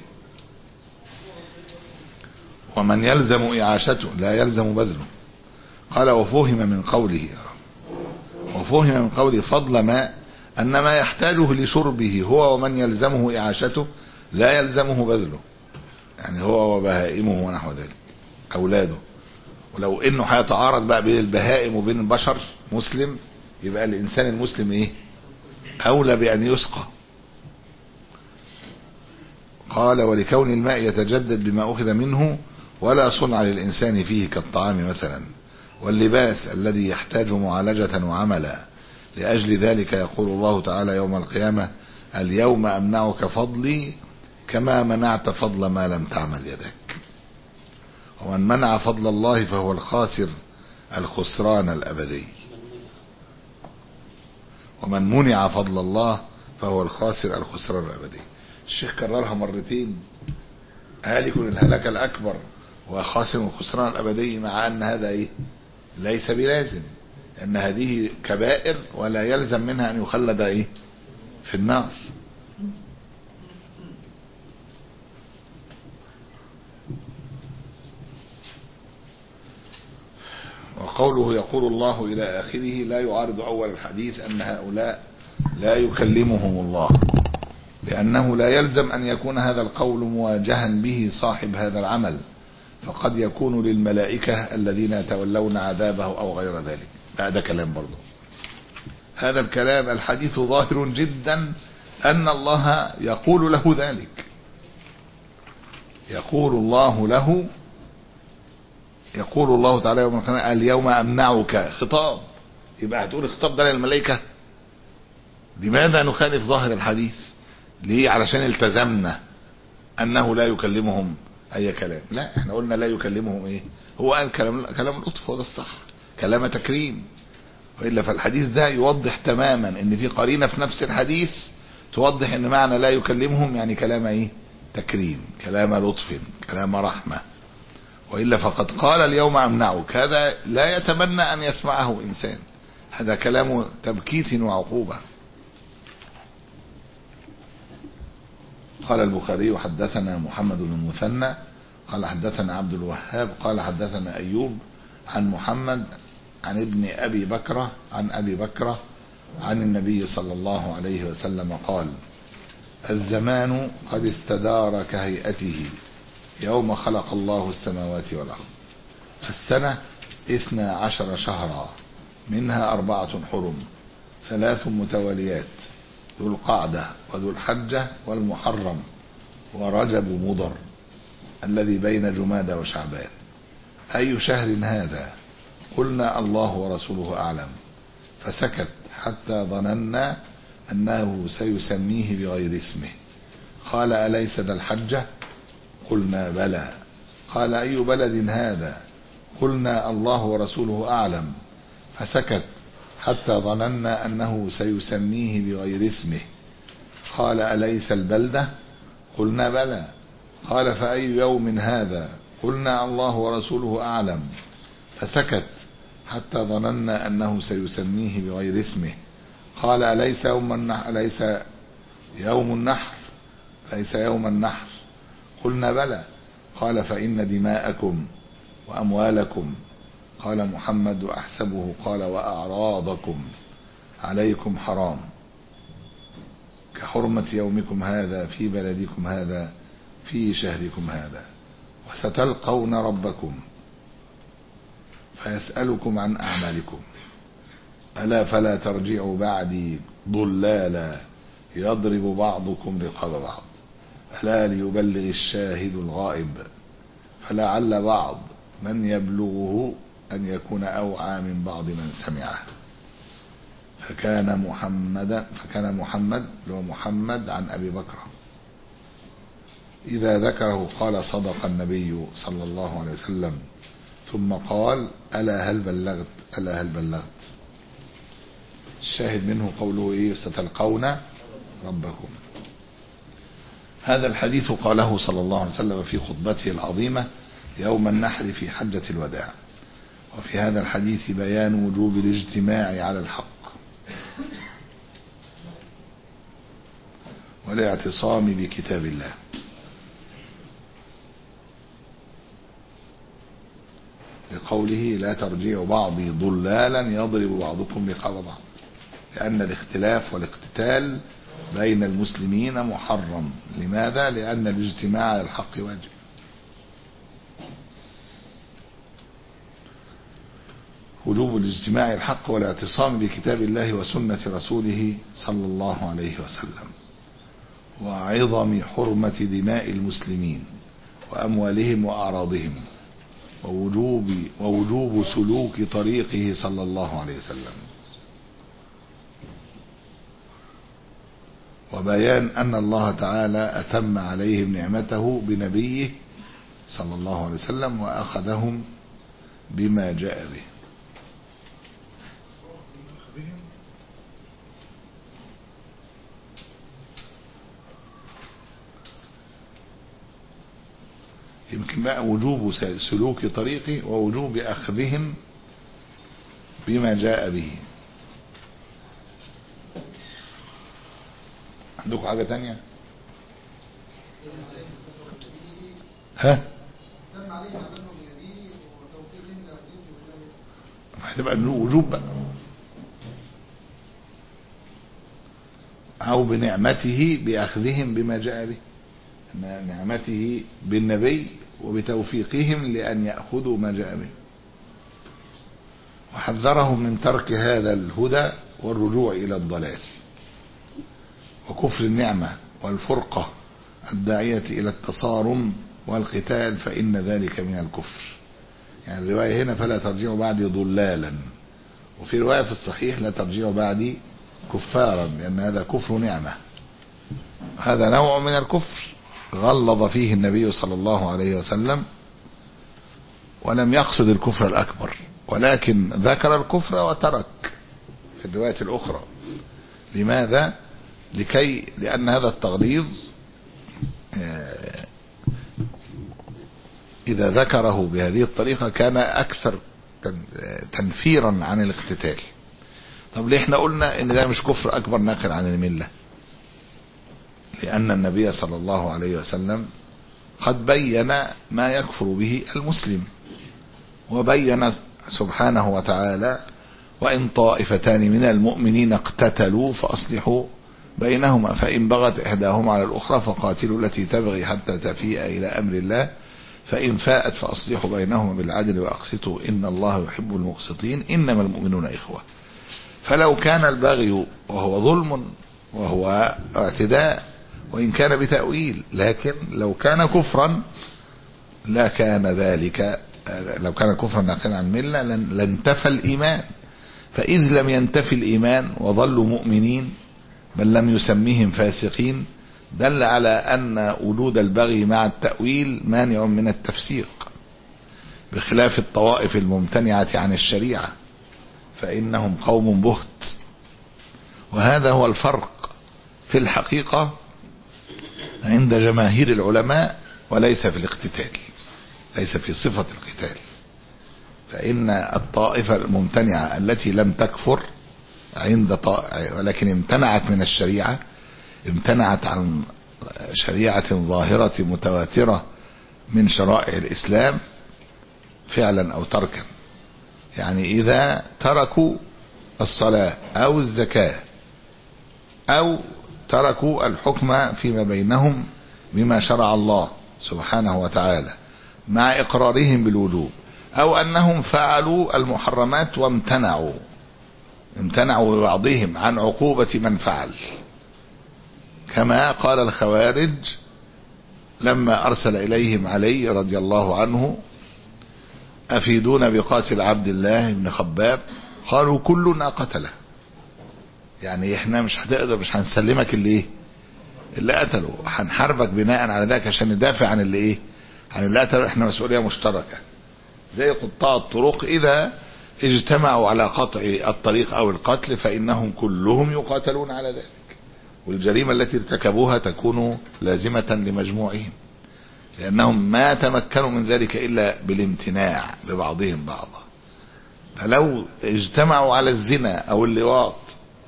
ومن يلزم إعاشته لا يلزم بذله. قال وفهم من قوله وفهم من قوله فضل ماء أن ما يحتاجه لشربه هو ومن يلزمه إعاشته لا يلزمه بذله، يعني هو وبهائمه ونحو ذلك أولاده. ولو إنه هيتعارض بقى بين البهائم وبين البشر مسلم، يبقى الإنسان المسلم إيه؟ أولى بأن يسقى. قال ولكون الماء يتجدد بما أخذ منه ولا صنع للإنسان فيه كالطعام مثلا، واللباس الذي يحتاج معالجة وعملا. لأجل ذلك يقول الله تعالى يوم القيامة اليوم أمنعك فضلي كما منعت فضل ما لم تعمل يدك. ومن منع فضل الله فهو الخاسر الخسران الأبدي، ومن منع فضل الله فهو الخاسر الخسران الأبدي. الشيخ كررها مرتين، هالك الهلك الأكبر وخاسر الخسران الأبدي، مع أن هذا إيه؟ ليس بلازم، أن هذه كبائر ولا يلزم منها أن يخلد إيه؟ في النار. وقوله يقول الله إلى آخره لا يعارض أول الحديث أن هؤلاء لا يكلمهم الله، لأنه لا يلزم أن يكون هذا القول مواجها به صاحب هذا العمل، فقد يكون للملائكة الذين يتولون عذابه أو غير ذلك. هذا كلام برضه، هذا الكلام الحديث ظاهر جدا أن الله يقول له ذلك، يقول الله له يقول الله تعالى يوم القيامة اليوم أمنعك، خطاب، يبقى هتقول الخطاب ده للملائكة؟ لماذا نخالف ظاهر الحديث؟ ليه؟ علشان التزمنا أنه لا يكلمهم أي كلام. لا، احنا قلنا لا يكلمهم ايه؟ هو قال كلام كلام لطف، هو ده الصح، كلام تكريم. وإلا فالحديث ده يوضح تماما ان في قرينة في نفس الحديث توضح ان معنى لا يكلمهم يعني كلام ايه؟ تكريم، كلام لطف، كلام رحمة. وإلا فقد قال اليوم أمنعك، هذا لا يتمنى أن يسمعه إنسان، هذا كلام تبكيت وعقوبة. قال البخاري حدثنا محمد بن المثنى قال حدثنا عبد الوهاب قال حدثنا أيوب عن محمد عن ابن أبي بكرة عن أبي بكرة عن النبي صلى الله عليه وسلم قال الزمان قد استدار كهيئته يوم خلق الله السماوات والأرض، السنة اثنا عشر شهرا منها أربعة حرم ثلاث متواليات ذو القعدة وذو الحجة والمحرم ورجب مضر الذي بين جمادى وشعبان، أي شهر هذا؟ قلنا الله ورسوله أعلم، فسكت حتى ظننا أنه سيسميه بغير اسمه. قال أليس ذا الحجة؟ قلنا بلى. قال أي بلد هذا؟ قلنا الله ورسوله أعلم، فسكت حتى ظننا أنه سيسميه بغير اسمه. قال أليس البلدة؟ قلنا بلى. قال فأي يوم هذا؟ قلنا الله ورسوله أعلم، فسكت حتى ظننا أنه سيسميه بغير اسمه. قال أليس يوم النحر؟ أليس يوم النحر؟ ليس يوم النحر؟ قلنا بلى. قال فإن دماءكم وأموالكم، قال محمد أحسبه قال وأعراضكم عليكم حرام كحرمة يومكم هذا في بلدكم هذا في شهركم هذا، وستلقون ربكم فيسألكم عن أعمالكم، ألا فلا ترجعوا بعدي ضلالا يضرب بعضكم رقاب بعض، ألا ليبلغ الشاهد الغائب، فلعل بعض من يبلغه أن يكون أوعى من بعض من سمعه. فكان محمد فكان محمد لو محمد عن أبي بكر إذا ذكره قال صدق النبي صلى الله عليه وسلم، ثم قال ألا هل بلغت ألا هل بلغت. الشاهد منه قوله إيه؟ ستلقون ربكم. هذا الحديث قاله صلى الله عليه وسلم في خطبته العظيمة يوم النحر في حجة الوداع. وفي هذا الحديث بيان وجوب الاجتماع على الحق والاعتصام بكتاب الله، بقوله لا ترجعوا بعضي ضلالا يضرب بعضكم رقاب بعض، لأن الاختلاف والاقتتال بين المسلمين محرم. لماذا؟ لأن الاجتماع على الحق واجب. وجوب الاجتماع على الحق والاعتصام بكتاب الله وسنة رسوله صلى الله عليه وسلم، وعظم حرمة دماء المسلمين وأموالهم وأعراضهم، ووجوب, ووجوب سلوك طريقه صلى الله عليه وسلم، وبيان أن الله تعالى أتم عليهم نعمته بنبيه صلى الله عليه وسلم وأخذهم بما جاء به. يمكن بقى وجوب سلوك طريقه ووجوب أخذهم بما جاء به. عندكم حاجة تانية؟ ها؟ هتبقى وجوب بقى، أو بنعمته بأخذهم بما جاء به، نعمته بالنبي وبتوفيقهم لأن يأخذوا ما جاء به. وحذرهم من ترك هذا الهدى والرجوع إلى الضلال وكفر النعمة والفرقة الداعية إلى التصارم والقتال، فإن ذلك من الكفر. يعني الرواية هنا فلا ترجعوا بعدي ضلالا، وفي رواية في الصحيح لا ترجعوا بعدي كفارا، لأن هذا كفر نعمة. هذا نوع من الكفر غلظ فيه النبي صلى الله عليه وسلم، ولم يقصد الكفر الأكبر، ولكن ذكر الكفر وترك في الرواية الأخرى. لماذا؟ لكي لأن هذا التغليظ إذا ذكره بهذه الطريقة كان أكثر تنفيرا عن الاقتتال. طب ليه احنا قلنا ان ده مش كفر أكبر ناقل عن الملة؟ لأن النبي صلى الله عليه وسلم قد بين ما يكفر به المسلم، وبين سبحانه وتعالى: وإن طائفتان من المؤمنين اقتتلوا فأصلحوا بينهما فإن بغت إحداهما على الأخرى فقاتلوا التي تبغي حتى تفيء إلى أمر الله فإن فاءت فأصلحوا بينهما بالعدل وأقسطوا إن الله يحب المقسطين إنما المؤمنون إخوة. فلو كان البغي وهو ظلم وهو اعتداء وإن كان بتأويل، لكن لو كان كفرا لا كان ذلك، لو كان كفرا ناقلا عن الملة لانتفى الإيمان. فإذ لم ينتفي الإيمان وظلوا مؤمنين بل لم يسميهم فاسقين، دل على أن وجود البغي مع التأويل مانع من التفسيق، بخلاف الطوائف الممتنعة عن الشريعة فإنهم قوم بهت. وهذا هو الفرق في الحقيقة عند جماهير العلماء، وليس في الاقتتال، ليس في صفة القتال. فإن الطائفة الممتنعة التي لم تكفر عند طائفة ولكن امتنعت من الشريعة، امتنعت عن شريعة ظاهرة متواترة من شرائع الإسلام فعلا أو تركا. يعني إذا تركوا الصلاة أو الزكاة أو تركوا الحكم فيما بينهم بما شرع الله سبحانه وتعالى مع إقرارهم بالوجوب، أو أنهم فعلوا المحرمات وامتنعوا امتنعوا ببعضهم عن عقوبة من فعل، كما قال الخوارج لما أرسل إليهم علي رضي الله عنه: أفيدون بقاتل عبد الله بن خباب؟ قالوا كلنا قتله. يعني احنا مش هتقدر، مش هنسلمك اللي ايه اللي قتله، هنحاربك بناء على ذلك عشان ندافع عن اللي ايه عن اللي قتله. احنا مسؤولية مشتركة زي قطاع الطرق، إذا اجتمعوا على قطع الطريق أو القتل فإنهم كلهم يقاتلون على ذلك، والجريمة التي ارتكبوها تكون لازمة لمجموعهم، لأنهم ما تمكنوا من ذلك إلا بالامتناع ببعضهم بعضا. فلو اجتمعوا على الزنا أو اللواط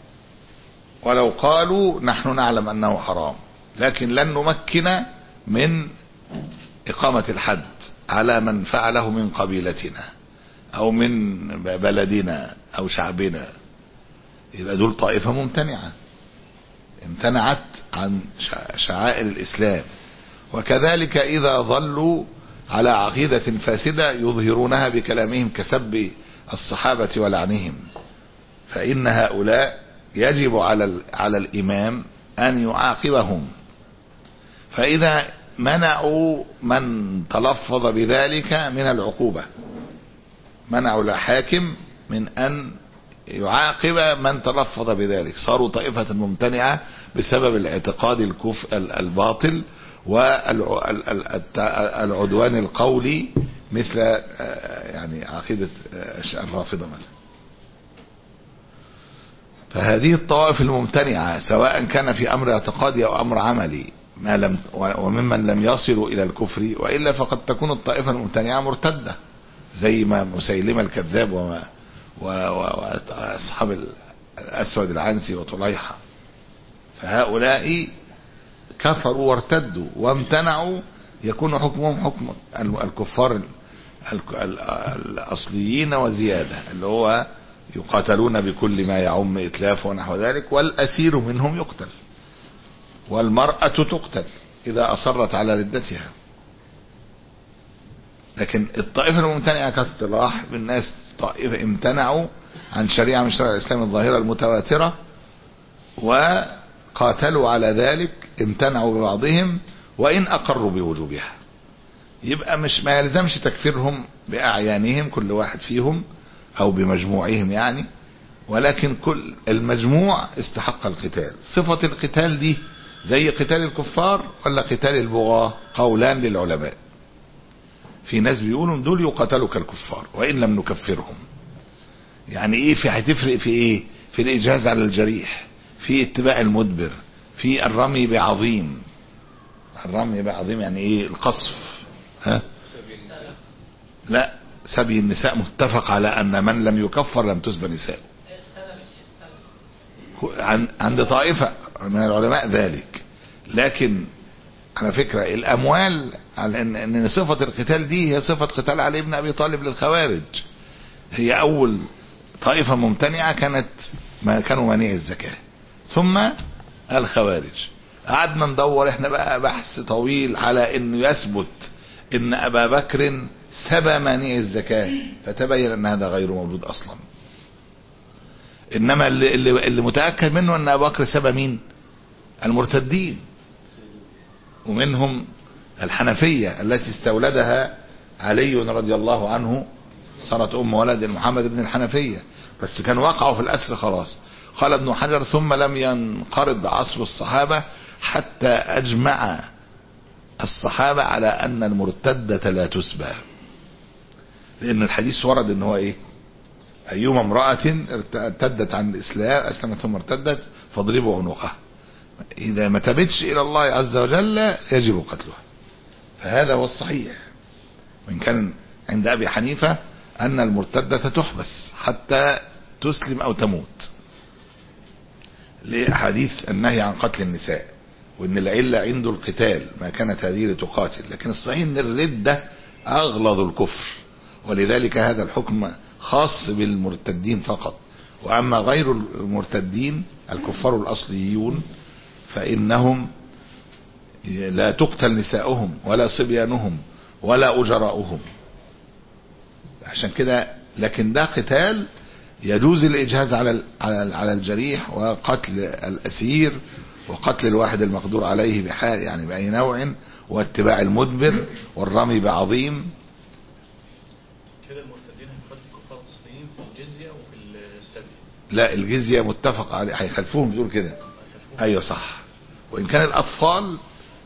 ولو قالوا نحن نعلم أنه حرام، لكن لن نمكن من إقامة الحد على من فعله من قبيلتنا أو من بلدنا أو شعبنا، يبقى دول طائفة ممتنعة امتنعت عن شعائر الإسلام. وكذلك إذا ظلوا على عقيدة فاسدة يظهرونها بكلامهم كسب الصحابة ولعنهم، فإن هؤلاء يجب على على الإمام أن يعاقبهم. فإذا منعوا من تلفظ بذلك من العقوبة، منعوا الحاكم من أن يعاقب من تلفظ بذلك، صاروا طائفة ممتنعة بسبب الاعتقاد الكفر الباطل والعدوان القولي، مثل يعني عقيدة الرافضة مثلا. فهذه الطوائف الممتنعة سواء كان في أمر اعتقادي أو أمر عملي ما لم وممن لم يصلوا إلى الكفر، وإلا فقد تكون الطائفة الممتنعة مرتدة زي ما مسيلمة الكذاب وما وأصحاب الأسود العنسي وطليحة. فهؤلاء كفروا وارتدوا وامتنعوا، يكون حكمهم حكم الكفار الأصليين وزيادة، اللي هو يقاتلون بكل ما يعم إتلاف ونحو ذلك، والأسير منهم يقتل، والمرأة تقتل إذا أصرت على ردتها. لكن الطائفة الممتنعة كاصطلاح بالناس طائفة امتنعوا عن شريعة من شرائع الإسلام الظاهرة المتواترة وقاتلوا على ذلك، امتنعوا ببعضهم وإن أقروا بوجوبها. يبقى مش ما يلزمش تكفيرهم بأعيانهم كل واحد فيهم أو بمجموعهم يعني، ولكن كل المجموع استحق القتال. صفة القتال دي زي قتال الكفار ولا قتال البغاة؟ قولان للعلماء. في ناس بيقولوا دول يقاتلوا كالكفار وإن لم نكفرهم. يعني ايه؟ في هتفرق في ايه؟ في الإجهاز على الجريح، في اتباع المدبر، في الرمي بعظيم. الرمي بعظيم يعني ايه؟ القصف. ها؟ لا، سبي النساء متفق على أن من لم يكفر لم تسبى نساء عند طائفة من العلماء ذلك. لكن على فكرة الأموال، على أن أن صفة القتال دي هي صفة قتال علي بن أبي طالب للخوارج. هي أول طائفة ممتنعة كانت ما كانوا مانع الزكاة، ثم الخوارج. قعدنا ندور احنا بقى بحث طويل على انه يثبت ان ابا بكر سبى مانع الزكاة، فتبين ان هذا غير موجود اصلا. انما اللي, اللي, اللي متأكد منه ان ابا بكر سبى مين؟ المرتدين، ومنهم الحنفية التي استولدها علي رضي الله عنه، صارت ام ولد محمد بن الحنفية، بس كان وقعوا في الاسر خلاص. قال ابن حجر ثم لم ينقرض عصر الصحابة حتى اجمع الصحابة على ان المرتدة لا تسبى، لان الحديث ورد ان هو ايه؟ ايما امرأة ارتدت عن الاسلام اسلمت ثم ارتدت فاضربوا عنقها، اذا ما تبتش الى الله عز وجل يجب قتلها. فهذا هو الصحيح، وان كان عند ابي حنيفة ان المرتدة تحبس حتى تسلم او تموت لأحاديث النهي عن قتل النساء، وان العلة عنده القتال ما كانت هذه لتقاتل. لكن الصحيح ان الردة اغلظ الكفر، ولذلك هذا الحكم خاص بالمرتدين فقط. واما غير المرتدين الكفار الاصليون فانهم لا تقتل نساؤهم ولا صبيانهم ولا اجراؤهم. عشان كده لكن ده قتال يجوز الاجهاز على على على الجريح وقتل الاسير وقتل الواحد المقدور عليه بحال يعني باي نوع، واتباع المدبر والرمي بعظيم. كده المرتدين هيقتلوا الكفار الاصليين في الجزيه وفي السبي. لا، الجزيه متفق عليه هيخلفوهم بيقول كده. ايوه صح. وان كان الاطفال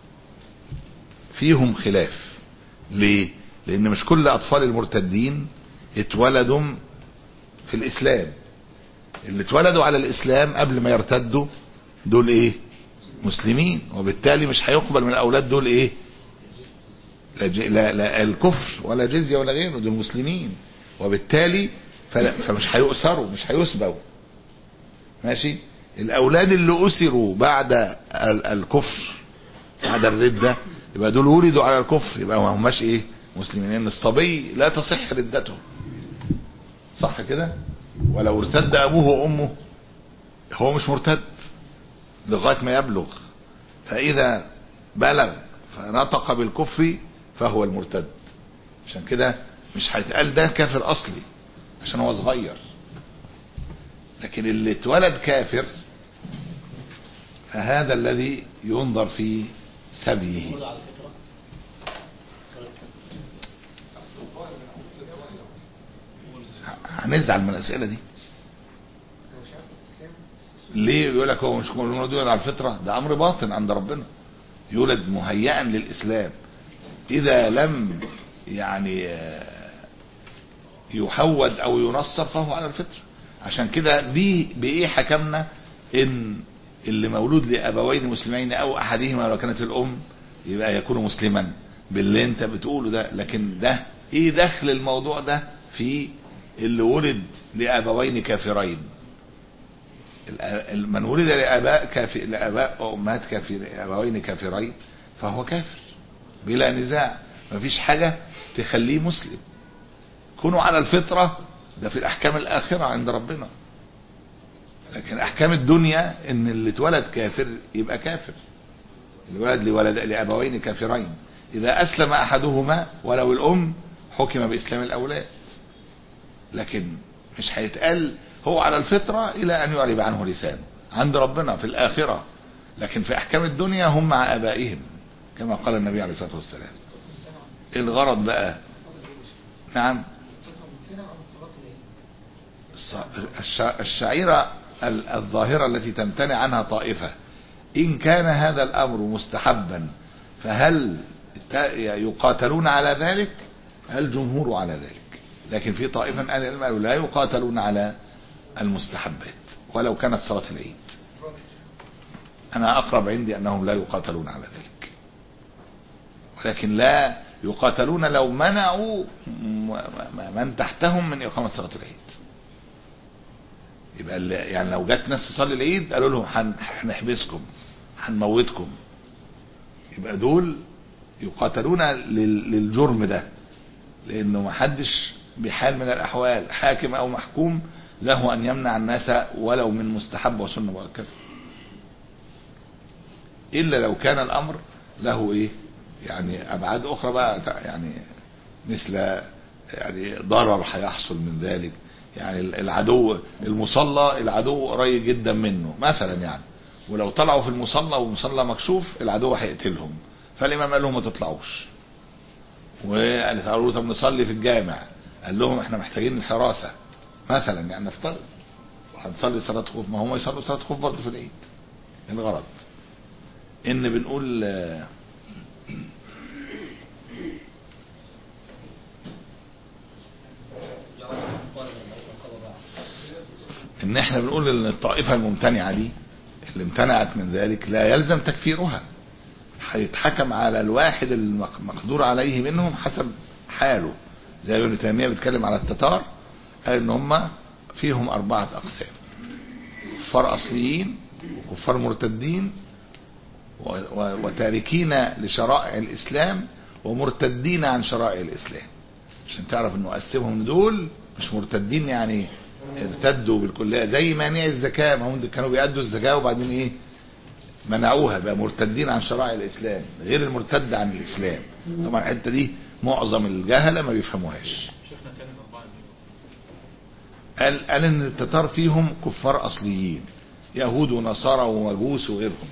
فيهم خلاف. ليه؟ لان مش كل اطفال المرتدين اتولدوا في الاسلام. اللي اتولدوا على الاسلام قبل ما يرتدوا دول ايه؟ مسلمين، وبالتالي مش هيقبل من الاولاد دول ايه؟ لا, لا, لا الكفر ولا جزية ولا غيره، دول مسلمين، وبالتالي فمش هيؤسروا مش هيسبوا. ماشي. الاولاد اللي اسروا بعد الكفر بعد الردة يبقى دول ولدوا على الكفر، يبقى ما هماش ايه؟ مسلمين. ان الصبي لا تصح ردته، صح كده؟ ولو ارتد ابوه وامه هو مش مرتد لغاية ما يبلغ، فاذا بلغ فنطق بالكفر فهو المرتد. عشان كده مش هيتقال ده كافر اصلي عشان هو صغير. لكن اللي اتولد كافر فهذا الذي ينظر في سبيه. هنزعل من الاسئله دي ليه؟ يقول لك هو مش مولود على الفطره، ده امر باطن عند ربنا، يولد مهيئا للاسلام. اذا لم يعني يحود او ينصر فهو على الفطره. عشان كده بايه حكمنا ان اللي مولود لابوين مسلمين او احدهما لو كانت الام يبقى يكون مسلما باللي انت بتقوله ده. لكن ده ايه دخل الموضوع ده في اللي ولد لابوين كافرين؟ من ولد لاباء كافر لاباء وامهات كافر ابوين كافرين فهو كافر بلا نزاع، مفيش حاجه تخليه مسلم. كونوا على الفطرة ده في الأحكام الآخرة عند ربنا، لكن أحكام الدنيا إن اللي اتولد كافر يبقى كافر. الولد لولد لأبوين كافرين إذا أسلم أحدهما ولو الأم حكم بإسلام الأولاد، لكن مش هيتقال هو على الفطرة إلى أن يعرب عنه لسانه عند ربنا في الآخرة، لكن في أحكام الدنيا هم مع آبائهم كما قال النبي عليه الصلاة والسلام. الغرض بقى نعم الشعيرة الظاهرة التي تمتنع عنها طائفة، إن كان هذا الأمر مستحبا فهل يقاتلون على ذلك؟ الجمهور على ذلك، لكن في طائفة من أهل العلم لا يقاتلون على المستحبات ولو كانت صلاة العيد. أنا أقرب عندي أنهم لا يقاتلون على ذلك، ولكن لا يقاتلون لو منعوا من تحتهم من إقامة صلاة العيد. يبقى يعني لو جت ناس تصلي العيد قالوا لهم هنحبسكم هنموتكم، يبقى دول يقاتلون للجرم ده، لأنه ما حدش بحال من الأحوال حاكم أو محكوم له أن يمنع الناس ولو من مستحب وسنة مؤكدة، إلا لو كان الأمر له إيه يعني أبعاد أخرى بقى، يعني مثل يعني ضرر هيحصل من ذلك، يعني العدو المصلى العدو قريب جدا منه مثلا يعني، ولو طلعوا في المصلى والمصلى مكشوف العدو هيقتلهم، فالإمام قال لهم ما تطلعوش، وقال له طب نصلي في الجامع، قال لهم احنا محتاجين الحراسة مثلا يعني نفترض، وهنصلي صلاة خوف، ما هم يصلوا صلاة خوف برضه في العيد. الغرض ان بنقول ان احنا بنقول ان الطائفة الممتنعة دي اللي امتنعت من ذلك لا يلزم تكفيرها، هيتحكم على الواحد المقدور عليه منهم حسب حاله، زي ابن تيمية بيتكلم على التتار قال ان هم فيهم اربعة اقسام: كفار اصليين وكفار مرتدين وتاركين لشرائع الاسلام ومرتدين عن شرائع الاسلام، عشان تعرف انه قسمهم دول مش مرتدين يعني ارتدوا بالكلية زي مانع الزكاة، ما هم كانوا بيأدوا الزكاة وبعدين ايه منعوها، بقى مرتدين عن شرائع الاسلام غير المرتد عن الاسلام. طبعا الحته دي معظم الجهله ما بيفهموهاش. قال قال ان التتار فيهم كفار اصليين يهود ونصارى ومجوس وغيرهم،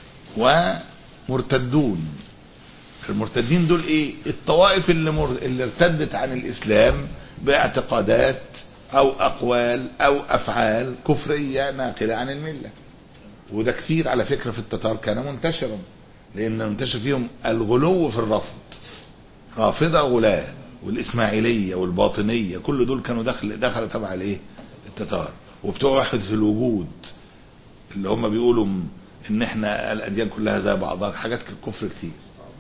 ومرتدون. المرتدين دول ايه؟ الطوائف اللي, مر... اللي ارتدت عن الاسلام باعتقادات او اقوال او افعال كفريه ناقله عن المله. وده كتير على فكرة في التتار كان منتشرا، لان منتشر فيهم الغلو في الرفض، رافضة غلاة والاسماعيلية والباطنية، كل دول كانوا دخل دخلوا تبع الايه التتار، وبتوع وحدة الوجود اللي هم بيقولوا ان احنا الاديان كلها زي بعضها، حاجات كفر كتير.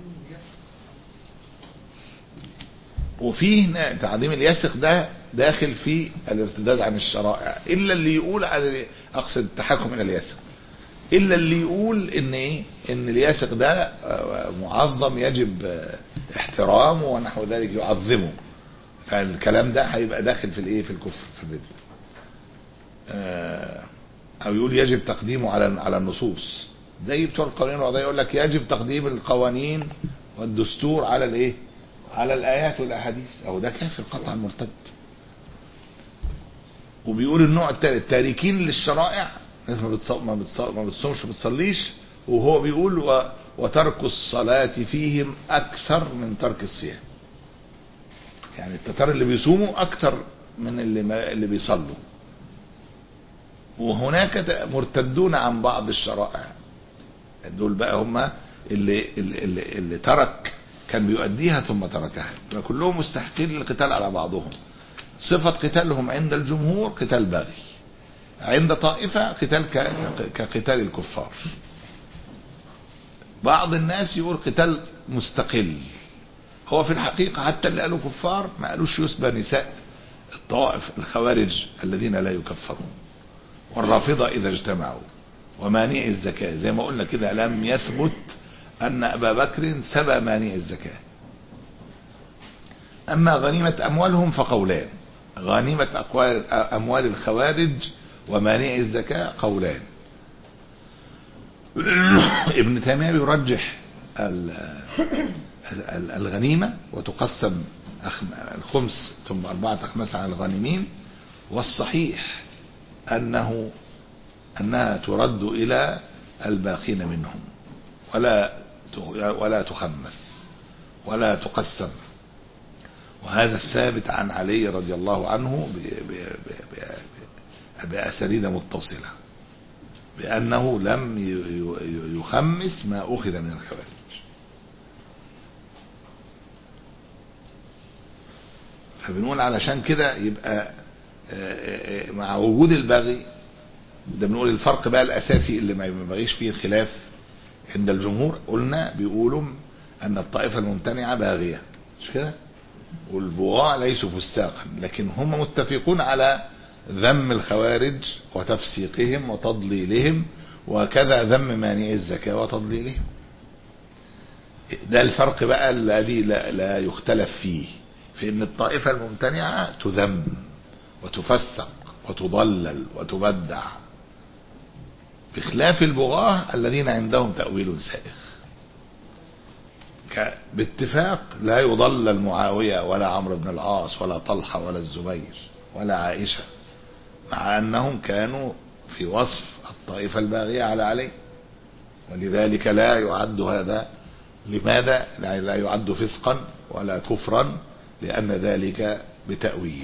وفيه تعظيم اليسق ده داخل في الارتداد عن الشرائع، الا اللي يقول على اقصد التحكم الى اليسق، الا اللي يقول ان ايه ان الياسق ده معظم يجب احترامه ونحو ذلك يعظمه، فالكلام ده هيبقى داخل في الايه في الكفر في البدع. او يقول يجب تقديمه على على النصوص، زي بتوع القوانين الوضعيه يقول لك يجب تقديم القوانين والدستور على الايه على الايات والاحاديث، او ده كافر قطعا مرتد. وبيقول النوع الثالث تاركين للشرائع، ناس ما بتصوم ما بتصوم ما بتصومش ما بتصليش، وهو بيقول و... وترك الصلاة فيهم أكثر من ترك الصيام. يعني التتار اللي بيصوموا أكثر من اللي ما... اللي بيصلوا. وهناك مرتدون عن بعض الشرائع، دول بقى هم اللي اللي, اللي ترك كان بيؤديها ثم تركها، كلهم مستحقين للقتال على بعضهم. صفة قتالهم عند الجمهور قتال باغي، عند طائفة قتال كقتال الكفار. بعض الناس يقول قتال مستقل، هو في الحقيقة حتى اللي قالوا كفار ما قالوش يسبى نساء الطوائف الخوارج الذين لا يكفرون، والرافضة إذا اجتمعوا، ومانع الزكاة زي ما قلنا كده لم يثبت أن أبا بكر سبى مانع الزكاة. أما غنيمة أموالهم فقولان. غنيمة أموال الخوارج ومانع الزكاة قولان. ابن تيمية يرجح الغنيمة وتقسم الخمس ثم أربعة أخماس على الغانمين، والصحيح أنه أنها ترد إلى الباقين منهم ولا ولا تخمس ولا تقسم. وهذا الثابت عن علي رضي الله عنه بأسانيد متصلة بأنه لم يخمس ما أخذ من الخوارج. فبنقول علشان كده يبقى مع وجود البغي ده بنقول الفرق بقى الأساسي اللي ما يبغيش فيه الخلاف عند الجمهور. قلنا بيقولوا أن الطائفة الممتنعة باغية مش كده، والبغاء ليسوا فساقا، لكن هم متفقون على ذم الخوارج وتفسيقهم وتضليلهم، وكذا ذم مانع الزكاة وتضليلهم. ده الفرق بقى الذي لا, لا يختلف فيه، في ان الطائفة الممتنعة تذم وتفسق وتضلل وتبدع، بخلاف البغاة الذين عندهم تأويل سائغ. باتفاق لا يضلل معاوية ولا عمرو بن العاص ولا طلحة ولا الزبير ولا عائشة، مع أنهم كانوا في وصف الطائفة الباغية على علي، ولذلك لا يعد هذا. لماذا لا يعد فسقا ولا كفرا؟ لأن ذلك بتأويل.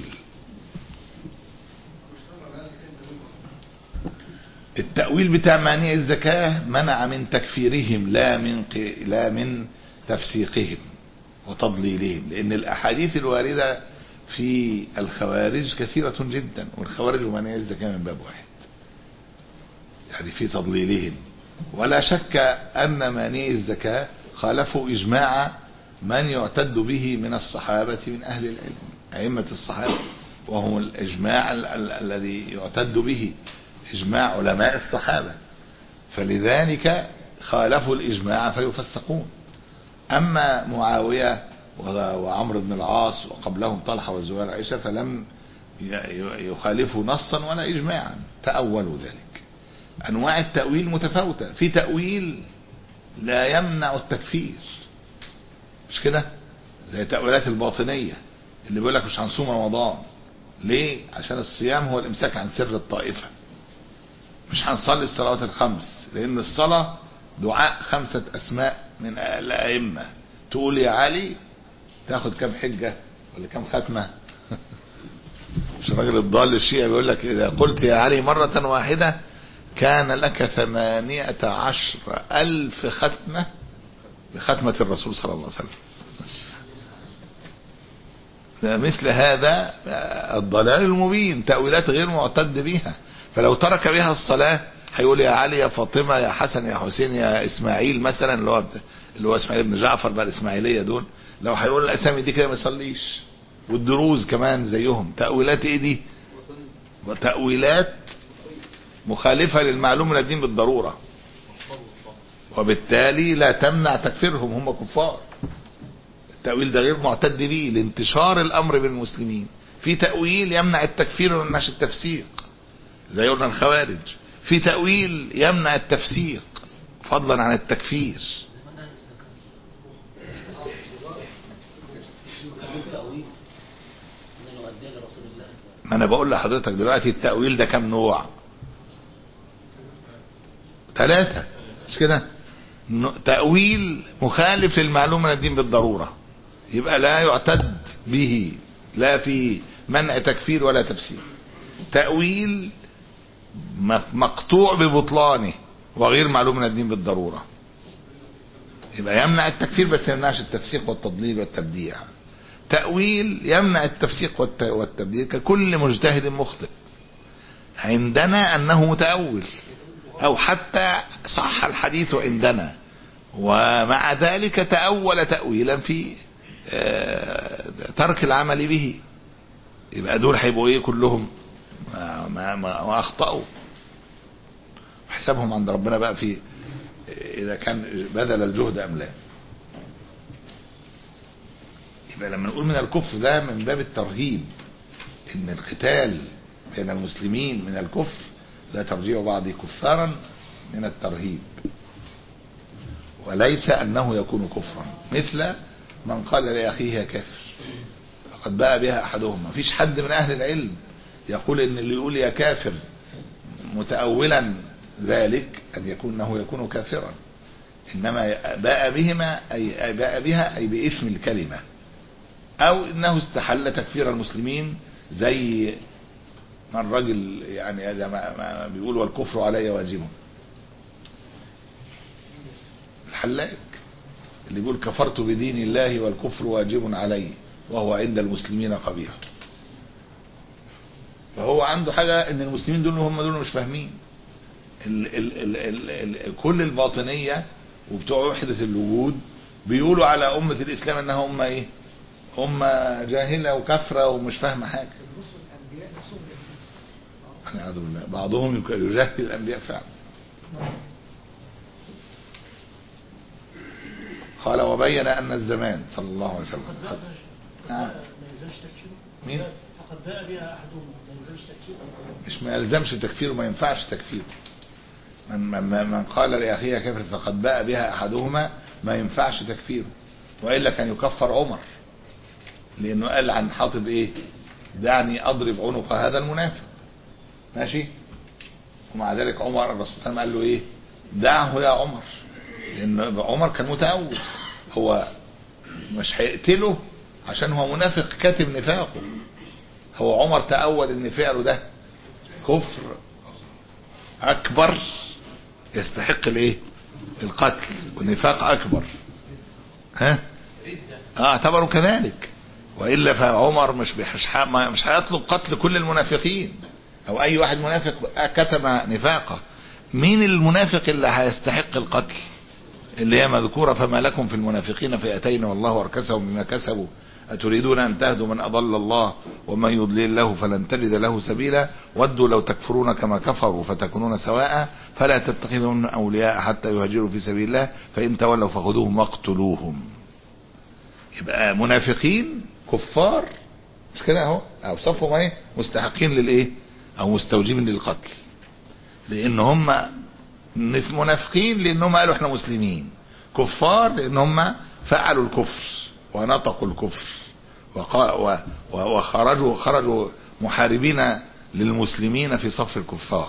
التأويل بتاع مانع الزكاة منع من تكفيرهم لا من لا من تفسيقهم وتضليلهم، لأن الأحاديث الواردة في الخوارج كثيرة جدا، والخوارج ومانع الزكاة من باب واحد، يعني في تضليلهم. ولا شك أن مانع الزكاة خالفوا إجماع من يعتد به من الصحابة من أهل العلم، أئمة الصحابة، وهم الإجماع الذي يعتد به إجماع علماء الصحابة، فلذلك خالفوا الإجماع فيفسقون. أما معاوية وعمرو بن العاص وقبلهم طلحة والزبير وعائشة فلم يخالفوا نصا ولا إجماعا، تأولوا ذلك. أنواع التأويل متفاوتة، في تأويل لا يمنع التكفير مش كده، زي تأويلات الباطنية اللي بيقول لك مش هنصوم رمضان ليه؟ عشان الصيام هو الامساك عن سر الطائفة. مش هنصلي الصلوات الخمس لأن الصلاة دعاء خمسة أسماء من الأئمة، تقول يا علي تاخد كم حجة ولا كم ختمة؟ مش الراجل الضال الشيعي بيقول لك إذا قلت يا علي مرة واحدة كان لك ثمانية عشر ألف ختمة بختمة الرسول صلى الله عليه وسلم. مثل هذا الضلال المبين، تأويلات غير معتد بها. فلو ترك بها الصلاة هيقول يا علي يا فاطمة يا حسن يا حسين يا إسماعيل مثلا، اللي هو اللي هو إسماعيل بن جعفر بقى الإسماعيلية دول، لو هيقول الأسامي دي كده ما يصليش. والدروز كمان زيهم، تأويلات إيه دي؟ وتأويلات مخالفة للمعلوم من الدين بالضرورة، وبالتالي لا تمنع تكفيرهم، هم كفار. التأويل ده غير معتد به لانتشار الأمر بالمسلمين. في تأويل يمنع التكفير وما يمنعش التفسيق زي قلنا الخوارج، في تأويل يمنع التفسيق فضلا عن التكفير. ما انا بقول لحضرتك دلوقتي التأويل ده كم نوع؟ ثلاثة مش كده؟ تأويل مخالف للمعلوم من الدين بالضرورة، يبقى لا يعتد به، لا في منع تكفير ولا تفسير. تأويل مقطوع ببطلانه وغير معلوم من الدين بالضرورة، يبقى يمنع التكفير بس يمنعش التفسيق والتضليل والتبديع. تأويل يمنع التفسيق والتبديل ككل مجتهد مخطئ، عندنا أنه متأول أو حتى صح الحديث عندنا، ومع ذلك تأول تأويلا في ترك العمل به، يبقى دول هيبقوا ايه كلهم؟ ما, ما, ما أخطأوا، حسابهم عند ربنا بقى في إذا كان بذل الجهد أم لا. يبقى لما نقول من الكفر ده من باب الترهيب، ان القتال بين المسلمين من الكفر، لا ترجيع بعض كفارا من الترهيب، وليس انه يكون كفرا، مثل من قال لاخيه يا كافر فقد باء بها احدهم. ما فيش حد من اهل العلم يقول ان اللي يقول يا كافر متأولا ذلك ان يكون انه يكون كافرا، انما باء بهما اي باء بها اي باسم الكلمة، او انه استحل تكفير المسلمين، زي ما الرجل يعني هذا ما بيقول والكفر علي واجب، الحلاق اللي بيقول كفرت بدين الله والكفر واجب علي وهو عند المسلمين قبيح، فهو عنده حاجة ان المسلمين دول هم دول مش فاهمين ال ال ال ال ال كل الباطنية وبتوع وحدة الوجود بيقولوا على أمة الإسلام انها أمة ايه، أمة جاهلة وكفرة ومش فاهمة حاجة. نعوذ بالله، بعضهم يجاهل الأنبياء فعلا. قال وبين أن الزمان صلى الله عليه وسلم نعم مين فقد باء بها احدهم ما يلزمش تكفيره، مش ما يلزمش تكفيره، ما ينفعش تكفيره. من, من, من قال لأخيه كافر فقد باء بها أحدهما ما ينفعش تكفيره، وإلا كان يكفر عمر، لأنه قال عن حاطب إيه دعني أضرب عنق هذا المنافق، ماشي. ومع ذلك عمر الرسول صلى الله عليه وسلم قال له إيه دعه يا عمر، لأن عمر كان متأول، هو مش هيقتله عشان هو منافق كاتم نفاقه، هو عمر تأول ان فعله ده كفر اكبر يستحق الايه القتل والنفاق اكبر، ها اه اعتبروا كذلك، والا فعمر مش مش هيطلب قتل كل المنافقين او اي واحد منافق كتم نفاقه. مين المنافق اللي هيستحق القتل؟ اللي هي مذكورة فما لكم في المنافقين فئتين والله أركسهم بما كسبوا أتريدون أن تهدوا من أضل الله ومن يضلل الله فلن تجد له سبيلا ودوا لو تكفرون كما كفروا فتكونون سواء فلا تتخذون أولياء حتى يهاجروا في سبيل الله فإن تولوا فخذوهم واقتلوهم. يبقى منافقين كفار مش كده اهو اوصفهم ايه مستحقين للايه او مستوجبين للقتل، لان هم منافقين لانهم قالوا احنا مسلمين، كفار لان هم فعلوا الكفر ونطقوا الكفر وخرجوا خرجوا محاربين للمسلمين في صف الكفار،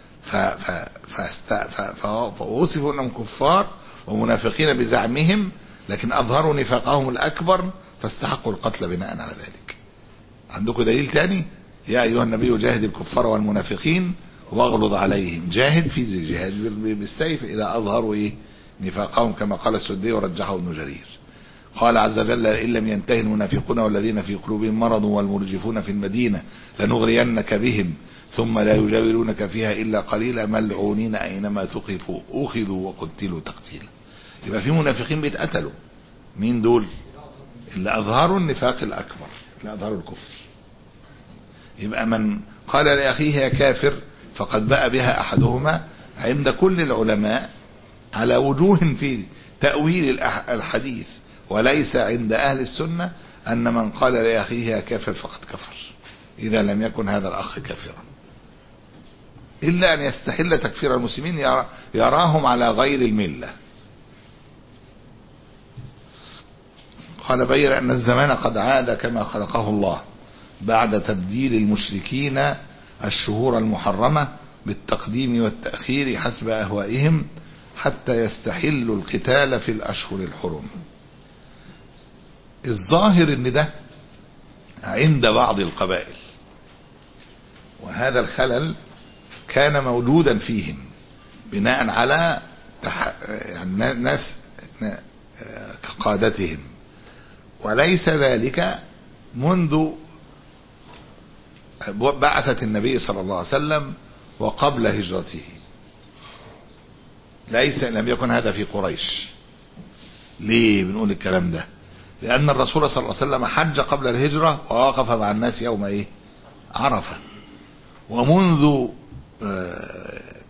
فوصفوا انهم كفار ومنافقين بزعمهم لكن اظهروا نفاقهم الاكبر فاستحقوا القتل بناء على ذلك. عندكم دليل تاني؟ يا ايها النبي جاهد الكفار والمنافقين واغلظ عليهم، جاهد في جهاد بالسيف اذا اظهروا ايه نفاقهم كما قال السدي ورجحه ابن جرير. قال عز وجل ان لم ينتهي المنافقون والذين في قلوبهم مرض والمرجفون في المدينه لنغرينك بهم ثم لا يجاورونك فيها الا قليلا ملعونين اينما ثقفوا اخذوا وقتلوا تقتيلا. يبقى في منافقين بيتقتلوا، مين دول؟ اللي اظهروا النفاق الاكبر، اللي اظهروا الكفر. يبقى من قال لاخيه يا كافر فقد باء بها احدهما عند كل العلماء على وجوه في تأويل الحديث، وليس عند اهل السنة ان من قال لاخيه يا كافر فقد كفر اذا لم يكن هذا الاخ كافرا، الا ان يستحل تكفير المسلمين يراهم على غير الملة. قال بين ان الزمان قد عاد كما خلقه الله بعد تبديل المشركين الشهور المحرمة بالتقديم والتأخير حسب أهوائهم حتى يستحلوا القتال في الأشهر الحرم. الظاهر ان ده عند بعض القبائل، وهذا الخلل كان موجودا فيهم بناء على تح... يعني ناس كقادتهم، وليس ذلك منذ بعثة النبي صلى الله عليه وسلم وقبل هجرته، ليس لم يكن هذا في قريش. ليه بنقول الكلام ده؟ لأن الرسول صلى الله عليه وسلم حج قبل الهجرة ووقف مع الناس يوم ايه عرفة، ومنذ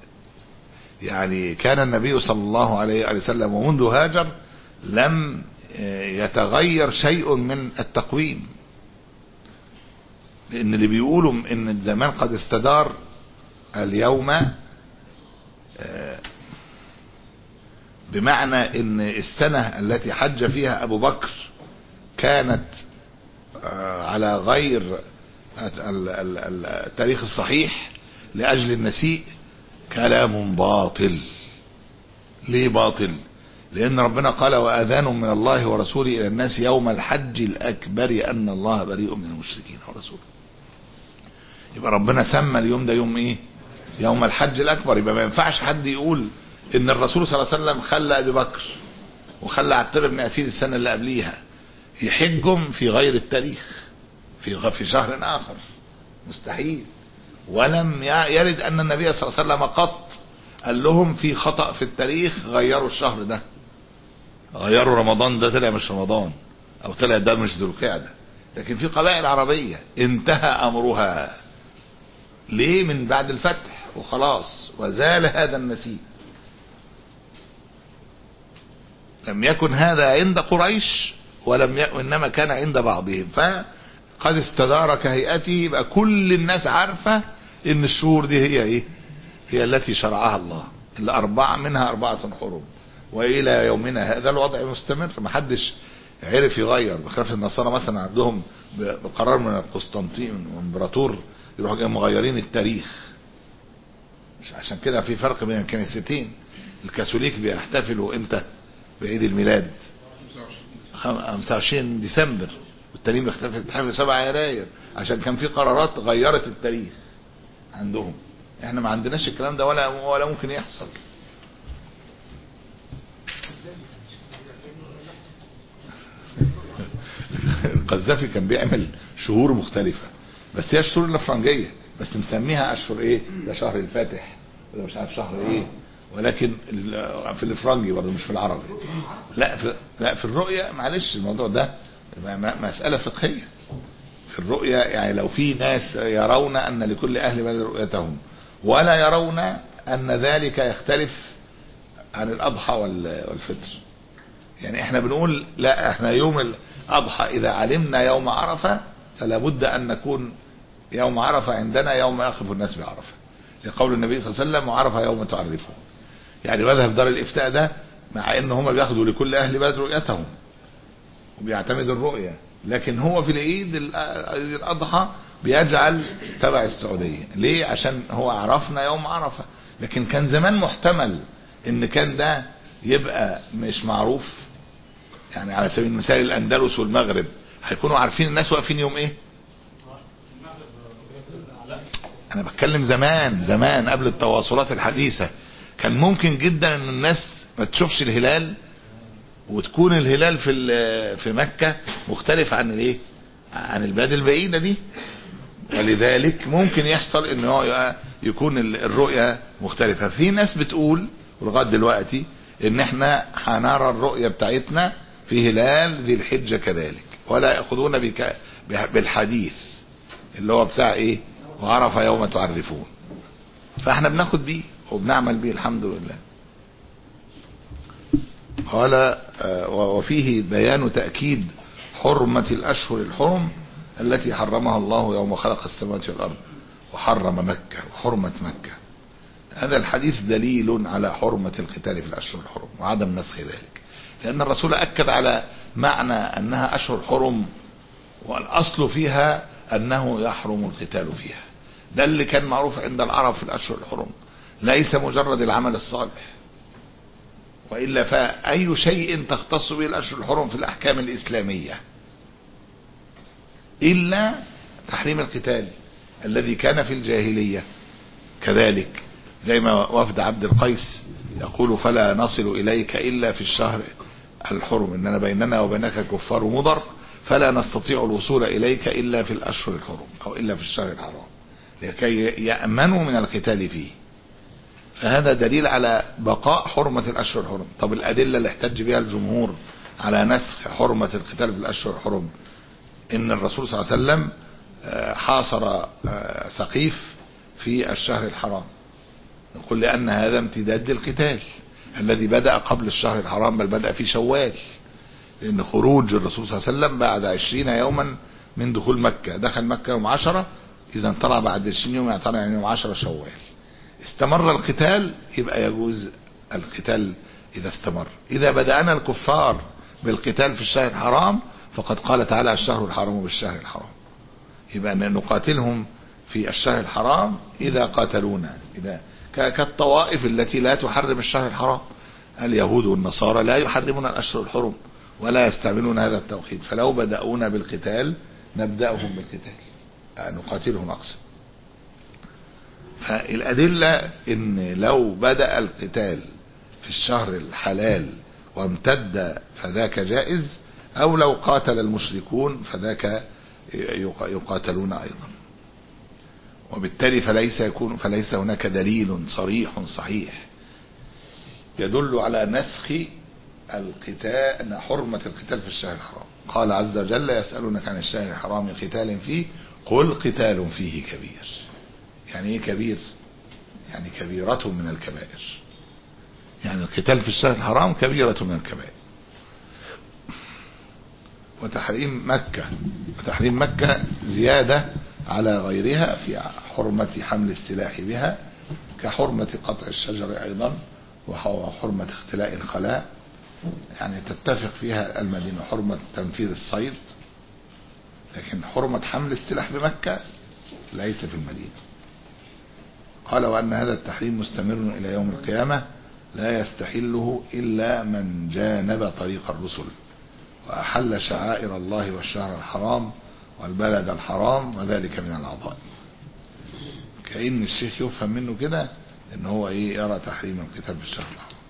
يعني كان النبي صلى الله عليه وسلم ومنذ هاجر لم يتغير شيء من التقويم، لان اللي بيقولوا ان الزمان قد استدار اليوم بمعنى ان السنة التي حج فيها ابو بكر كانت على غير التاريخ الصحيح لاجل النسيء، كلام باطل. ليه باطل؟ لان ربنا قال واذان من الله ورسوله الى الناس يوم الحج الاكبر ان الله بريء من المشركين ورسوله. يبقى ربنا سمى اليوم ده يوم ايه؟ يوم الحج الاكبر. يبقى ما ينفعش حد يقول ان الرسول صلى الله عليه وسلم خلى ابي بكر وخلى عتاب بن اسيد السنه اللي قبليها يحجهم في غير التاريخ في في شهر اخر، مستحيل. ولم يرد ان النبي صلى الله عليه وسلم قط قال لهم في خطأ في التاريخ غيروا الشهر ده، غيروا رمضان ده طلع مش رمضان، او طلع ده مش ذو القعده. لكن في قبائل عربيه انتهى امرها ليه؟ من بعد الفتح وخلاص، وزال هذا النسيء. لم يكن هذا عند قريش ولم يكن، انما كان عند بعضهم. فقد استدار كهيئته، يبقى كل الناس عارفه ان الشهور دي هي ايه؟ هي التي شرعها الله، الاربعه منها اربعه حرم، والى يومنا هذا الوضع مستمر، ما حدش عرف يغير. بخلاف النصارى مثلا عندهم بقرار من القسطنطين من الامبراطور يروحوا جايين مغيرين التاريخ. مش عشان كده في فرق بين الكنيستين. الكاثوليك بيحتفلوا امتى بعيد الميلاد؟ خمسة وعشرين ديسمبر، والتانيين بيحتفلوا سبعة يناير، عشان كان في قرارات غيرت التاريخ عندهم. احنا ما عندناش الكلام ده ولا ولا ممكن يحصل. القذافي كان بيعمل شهور مختلفة، بس هي الشهور الافرنجية، بس مسميها اشهر ايه؟ ده شهر الفاتح، وده مش عارف شهر ايه، ولكن في الافرنجي برضه مش في العربي. لا في لا في الرؤية، معلش الموضوع ده مسألة فقهية. في الرؤية يعني لو في ناس يرون ان لكل اهل بلد رؤيتهم، ولا يرون ان ذلك يختلف عن الاضحى والفطر. يعني احنا بنقول لا، احنا يوم الاضحى اذا علمنا يوم عرفة فلا بد ان نكون يوم عرفة عندنا يوم يقف الناس بعرفة، لقول النبي صلى الله عليه وسلم وعرفة يوم تعرفون. يعني مذهب دار الافتاء ده مع ان هم بياخدوا لكل اهل بلد رؤيتهم وبيعتمدوا الرؤية، لكن هو في العيد الاضحى بيجعل تبع السعودية. ليه؟ عشان هو عرفنا يوم عرفة. لكن كان زمان محتمل ان كان ده يبقى مش معروف. يعني على سبيل المثال الاندلس والمغرب هيكونوا عارفين الناس واقفين يوم ايه؟ انا بتكلم زمان زمان قبل التواصلات الحديثة. كان ممكن جدا ان الناس ما تشوفش الهلال، وتكون الهلال في في مكة مختلف عن الايه؟ عن البلاد البعيدة دي. ولذلك ممكن يحصل ان هو يكون الرؤية مختلفة. في ناس بتقول لغاية دلوقتي ان احنا هنرى الرؤية بتاعتنا في هلال ذي الحجة كذلك، ولا يأخذون بك بالحديث اللي هو بتاع ايه؟ وعرف يوم تعرفون. فاحنا بناخد بيه وبنعمل بيه الحمد لله. قال وفيه بيان تأكيد حرمة الأشهر الحرم التي حرمها الله يوم خلق السماوات والأرض وحرم مكة وحرمة مكة. هذا الحديث دليل على حرمة القتال في الأشهر الحرم وعدم نسخ ذلك، لأن الرسول أكد على معنى أنها أشهر حرم، والأصل فيها أنه يحرم القتال فيها. ده اللي كان معروف عند العرب في الأشهر الحرم، ليس مجرد العمل الصالح. وإلا فأي شيء تختص به الأشهر الحرم في الأحكام الإسلامية إلا تحريم القتال الذي كان في الجاهلية. كذلك زي ما وفد عبد القيس يقول فلا نصل إليك إلا في الشهر الحرم، إننا بيننا وبينك كفار مضر فلا نستطيع الوصول إليك إلا في الأشهر الحرم أو إلا في الشهر الحرام، لكي يأمنوا من القتال فيه. فهذا دليل على بقاء حرمة الأشهر الحرم. طب الأدلة اللي احتج بها الجمهور على نسخ حرمة القتال في الأشهر الحرم إن الرسول صلى الله عليه وسلم حاصر ثقيف في الشهر الحرام، نقول لأن هذا امتداد للقتال الذي بدأ قبل الشهر الحرام، بل بدأ في شوال. لأن خروج الرسول صلى الله عليه وسلم بعد عشرين يوما من دخول مكة، دخل مكة يوم عشرة، إذا طلع بعد عشرين يوم يعني طلع يوم عشرة شوال. استمر القتال يبقى يجوز القتال إذا استمر. إذا بدأنا الكفار بالقتال في الشهر الحرام فقد قال تعالى الشهر الحرام بالشهر الحرام، يبقى أن نقاتلهم في الشهر الحرام إذا قاتلونا، إذا كالطوائف التي لا تحرم الشهر الحرام. اليهود والنصارى لا يحرمون الأشهر الحرم ولا يستعملون هذا التوقيت، فلو بدأونا بالقتال نبدأهم بالقتال، نقاتلهم أقصد. فالأدلة إن لو بدأ القتال في الشهر الحلال وامتد فذاك جائز، أو لو قاتل المشركون فذاك يقاتلون أيضا. وبالتالي فليس يكون فليس هناك دليل صريح صحيح يدل على نسخ القتال، حرمة القتال في الشهر الحرام. قال عز وجل يسألونك عن الشهر الحرام قتال فيه قل قتال فيه كبير. يعني ايه كبير؟ يعني كبيرة من الكبائر، يعني القتال في الشهر الحرام كبيرة من الكبائر. وتحريم مكة وتحريم مكة زيادة على غيرها في حرمة حمل السلاح بها، كحرمة قطع الشجر أيضا وحرمة اختلاء الخلاء، يعني تتفق فيها المدينة حرمة تنفيذ الصيد، لكن حرمة حمل السلاح بمكة ليس في المدينة. قال وأن هذا التحريم مستمر إلى يوم القيامة لا يستحله إلا من جانب طريق الرسل وأحل شعائر الله والشهر الحرام والبلد الحرام وذلك من العظائم. كأن الشيخ يفهم منه كده ان هو ايه يرى تحريم القتال في الشهر الحرام.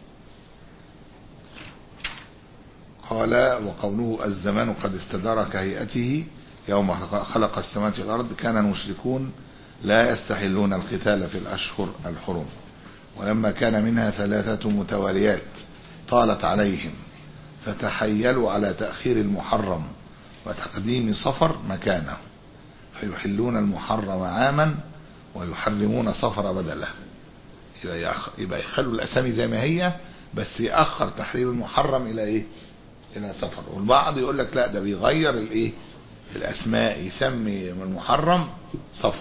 قال وقوله الزمان قد استدار كهيئته يوم خلق السماوات والأرض كان المشركون لا يستحلون القتال في الأشهر الحرم، ولما كان منها ثلاثة متواليات طالت عليهم فتحيلوا على تأخير المحرم وتقديم صفر مكانه، فيحلون المحرم عاما ويحرمون صفر بدله. يبقى يخلوا الأسامي زي ما هي، بس يأخر تحريم المحرم إلى إيه؟ إلى صفر. والبعض يقول لك لا ده بيغير الإيه؟ الأسماء، يسمي المحرم صفر.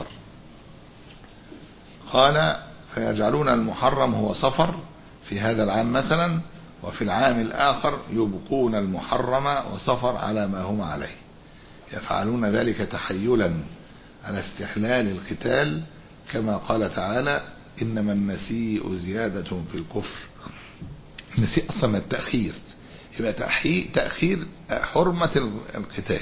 قال فيجعلون المحرم هو صفر في هذا العام مثلا، وفي العام الآخر يبقون المحرم وصفر على ما هم عليه. يفعلون ذلك تحيلا على استحلال القتال، كما قال تعالى إنما النسيء زيادة في الكفر. النسيء أصلا التأخير، يبقى تأخير حرمة القتال.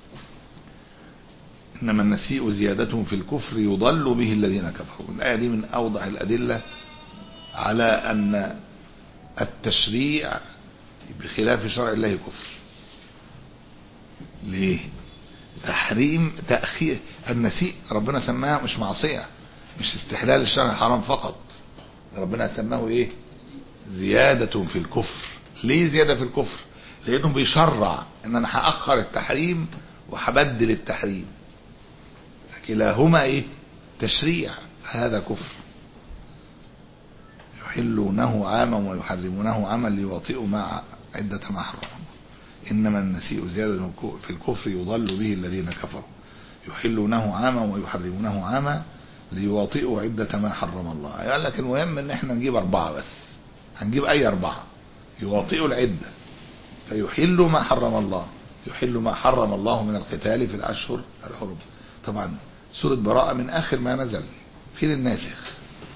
إنما النسيء زيادة في الكفر يضل به الذين كفروا. الآية دي من أوضح الأدلة على أن التشريع بخلاف شرع الله كفر. ليه؟ تحريم تأخير النسيء ربنا سماها مش معصية، مش استحلال الشرع الحرام فقط، ربنا سماه ايه؟ زيادة في الكفر. ليه زيادة في الكفر؟ لأنه بيشرع ان انا هأخر التحريم وهبدل التحريم، كلاهما ايه؟ تشريع. هذا كفر. يحلونه عاما ويحرمونه عاما ليواطئوا مع عدة ما حرم. إنما النسيء زيادة في الكفر يضل به الذين كفروا. يحلونه عاما ويحرمونه عاما ليواطئوا عدة ما حرم الله. قال لك المهم ان احنا نجيب اربعة بس، هنجيب اي اربعة يواطئوا العدة، فيحلوا ما حرم الله، يحل ما حرم الله من القتال في الاشهر الحرم. طبعا سورة براءة من اخر ما نزل في الناسخ.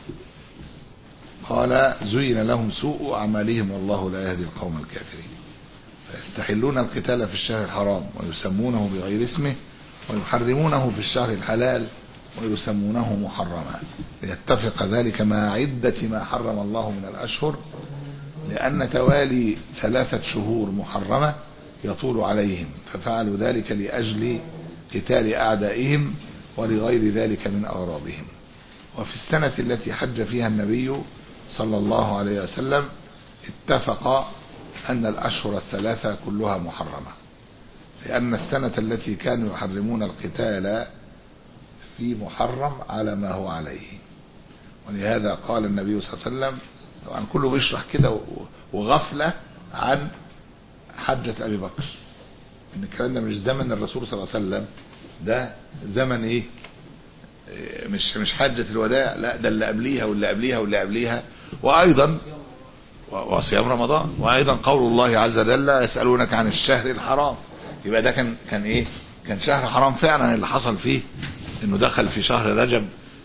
قال زين لهم سوء اعمالهم والله لا يهدي القوم الكافرين. فيستحلون القتال في الشهر الحرام ويسمونه بغير اسمه، ويحرمونه في الشهر الحلال ويسمونه محرما، ليتفق ذلك مع عدة ما حرم الله من الأشهر، لأن توالي ثلاثة شهور محرمة يطول عليهم، ففعلوا ذلك لأجل قتال أعدائهم ولغير ذلك من أغراضهم. وفي السنة التي حج فيها النبي صلى الله عليه وسلم اتفق أن الأشهر الثلاثة كلها محرمة، لأن السنة التي كانوا يحرمون القتال في محرم على ما هو عليه. ولهذا قال النبي صلى الله عليه وسلم، طبعا كله بيشرح كده وغفلة عن حجة ابي بكر، ان الكلام ده مش زمن الرسول صلى الله عليه وسلم، ده زمن ايه؟ مش مش حجة الوداع، لا ده اللي قبليها واللي قبليها واللي قبليها. وايضا وصيام رمضان، وايضا قول الله عز وجل يسألونك عن الشهر الحرام، يبقى ده كان كان ايه؟ كان شهر حرام فعلا. اللي حصل فيه انه دخل في شهر رجب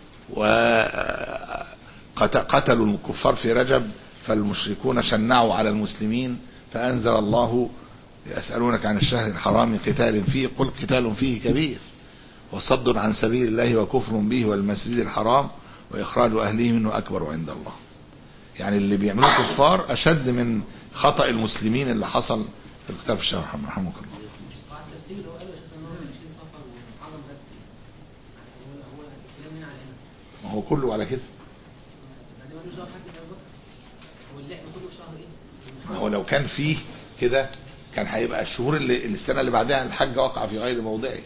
وقتلوا الكفار في رجب، فالمشركون شنعوا على المسلمين، فانزل الله يسألونك عن الشهر الحرام قتال فيه قل قتال فيه كبير وصد عن سبيل الله وكفر به والمسجد الحرام واخراج اهله منه اكبر عند الله. يعني اللي بيعملوه الكفار اشد من خطأ المسلمين اللي حصل في القتال في الشهر الحرام. رحمك الله. ما هو كله على كده. ما هو لو كان فيه كده كان هيبقى الشهور اللي السنة اللي بعدها الحج وقع في غير موضعه،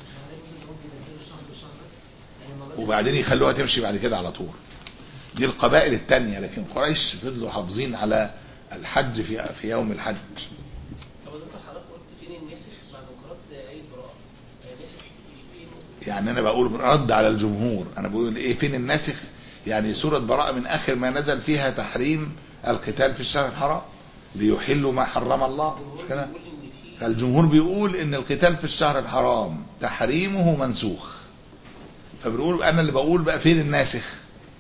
وبعدين يخلوها تمشي بعد كده على طول. دي القبائل التانية، لكن قريش فضلوا حافظين على الحج في في يوم الحج. طب انت حضرتك قلت فين النسخ بعد ما قرات ايه البراءه؟ نسخ يعني انا بقول رد على الجمهور، انا بقول ايه فين الناسخ؟ يعني سورة براءة من اخر ما نزل فيها تحريم القتال في الشهر الحرام ليحلوا ما حرم الله، مش كده؟ الجمهور بيقول ان القتال في الشهر الحرام تحريمه منسوخ، فبنقول انا اللي بقول بقى فين الناسخ؟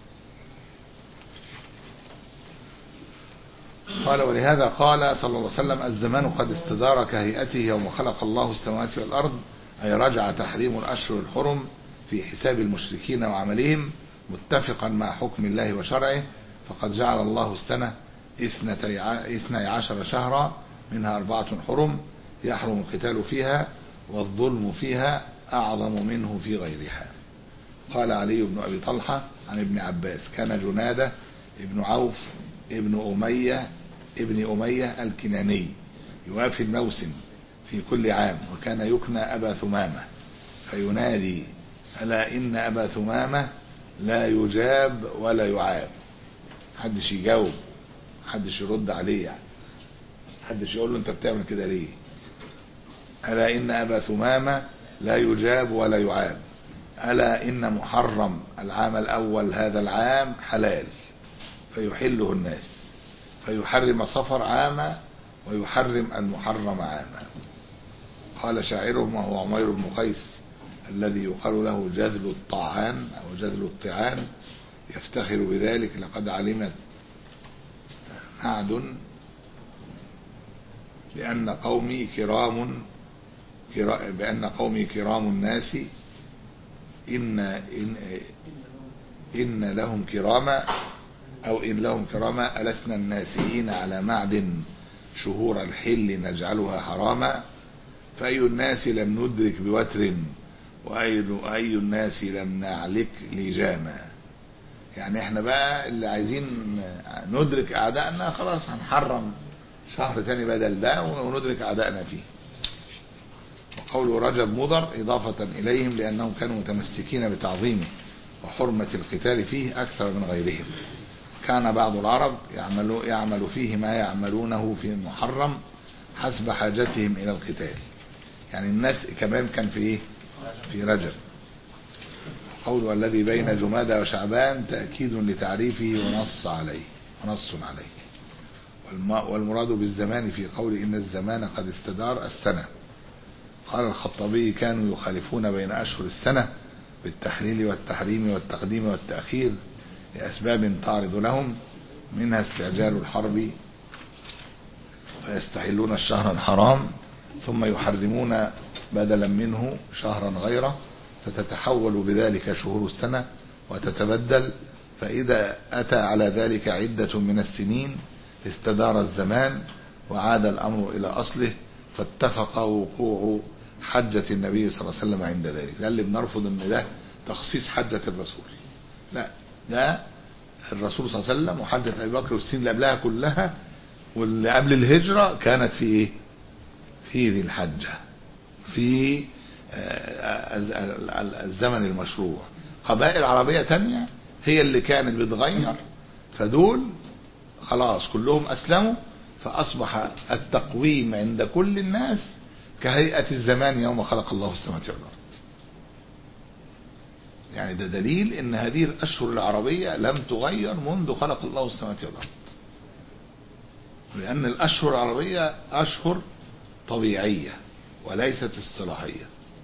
قال ولهذا قال صلى الله عليه وسلم الزمان قد استدار كهيئته يوم خلق الله السماوات والأرض، أي رجع تحريم الأشهر الحرم في حساب المشركين وعملهم متفقا مع حكم الله وشرعه، فقد جعل الله السنة اثنتي عشر شهرا منها أربعة حرم يحرم القتال فيها والظلم فيها أعظم منه في غيرها. قال علي بن أبي طلحة عن ابن عباس كان جنادة ابن عوف ابن أمية ابن أمية الكناني يوافي الموسم في كل عام، وكان يكنى أبا ثمامة، فينادي ألا إن أبا ثمامة لا يجاب ولا يعاب. حدش يجاوب، حدش يرد عليه، يعني حدش يقول له انت بتعمل كده ليه. ألا إن أبا ثمامة لا يجاب ولا يعاب. ألا إن محرم العام الأول هذا العام حلال فيحله الناس، فيحرم صفر عاما ويحرم المحرم عاما. قال شاعرهم وهو عمير بن قيس الذي يقال له جذل الطعان أو جذل الطعان يفتخر بذلك لقد علمت معد بأن قومي كرام بأن قومي كرام الناس إن, إن, إن لهم كراما أو إن لهم كراما ألسنا الناسيين على معدن شهور الحل نجعلها حراما، فأي الناس لم ندرك بوتر وأي الناس لم نعلك لجاما. يعني احنا بقى اللي عايزين ندرك أعدائنا خلاص هنحرم شهر تاني بدل ده وندرك أعدائنا فيه. وقول رجب مضر إضافة إليهم لأنهم كانوا متمسكين بتعظيمه وحرمة القتال فيه أكثر من غيرهم. كان بعض العرب يعمل, يعمل فيه ما يعملونه في المحرم حسب حاجتهم إلى القتال. يعني الناس كمان كان في إيه؟ في رجب. قول الذي بين جمادى وشعبان تأكيد لتعريفه ونص عليه ونص عليه. والمراد بالزمان في قول إن الزمان قد استدار السنة. قال الخطابي كانوا يخالفون بين أشهر السنة بالتحليل والتحريم والتقديم والتأخير لأسباب تعرض لهم، منها استعجال الحرب فيستحلون الشهر الحرام ثم يحرمون بدلا منه شهرا غيره، فتتحول بذلك شهور السنة وتتبدل، فإذا أتى على ذلك عدة من السنين استدار الزمان وعاد الأمر إلى أصله، فاتفق وقوع حجة النبي صلى الله عليه وسلم عند ذلك. ده اللي بنرفض ان ده تخصيص حجة الرسول، لا ده الرسول صلى الله عليه وسلم وحجة أبي بكر والسنين اللي قبلها كلها واللي قبل الهجرة كانت في ايه؟ في ذي الحجة، في الزمن المشروع. قبائل عربية تانية هي اللي كانت بتغير، فدول خلاص كلهم أسلموا فأصبح التقويم عند كل الناس كهيئة الزمان يوم خلق الله السماوات والأرض. يعني ده دليل ان هذه الأشهر العربية لم تغير منذ خلق الله السماوات والأرض، لأن الأشهر العربية أشهر طبيعية وليست اصطلاحية.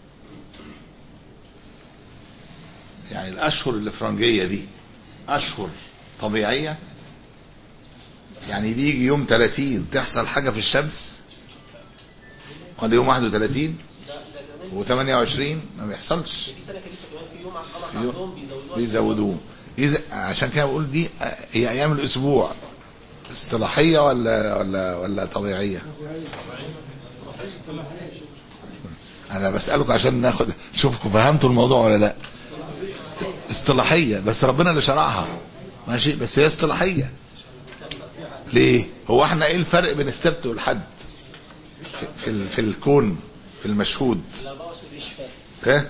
يعني الأشهر الإفرنجية دي أشهر طبيعية، يعني بيجي يوم ثلاثين تحصل حاجة في الشمس، ولا يوم واحد وثلاثين وثمانية وعشرين ما بيحصلش، بيزودوه. إذا عشان كده بقول دي هي أيام الأسبوع اصطلاحية ولا ولا ولا طبيعية؟ أنا بسألك عشان ناخد شوفكم فهمتوا الموضوع ولا لا. اصطلاحية، بس ربنا اللي شرعها ماشي، بس هي اصطلاحية. ليه؟ هو احنا ايه الفرق بين السبت والحد في, في, في الكون في المشهود؟ ايه؟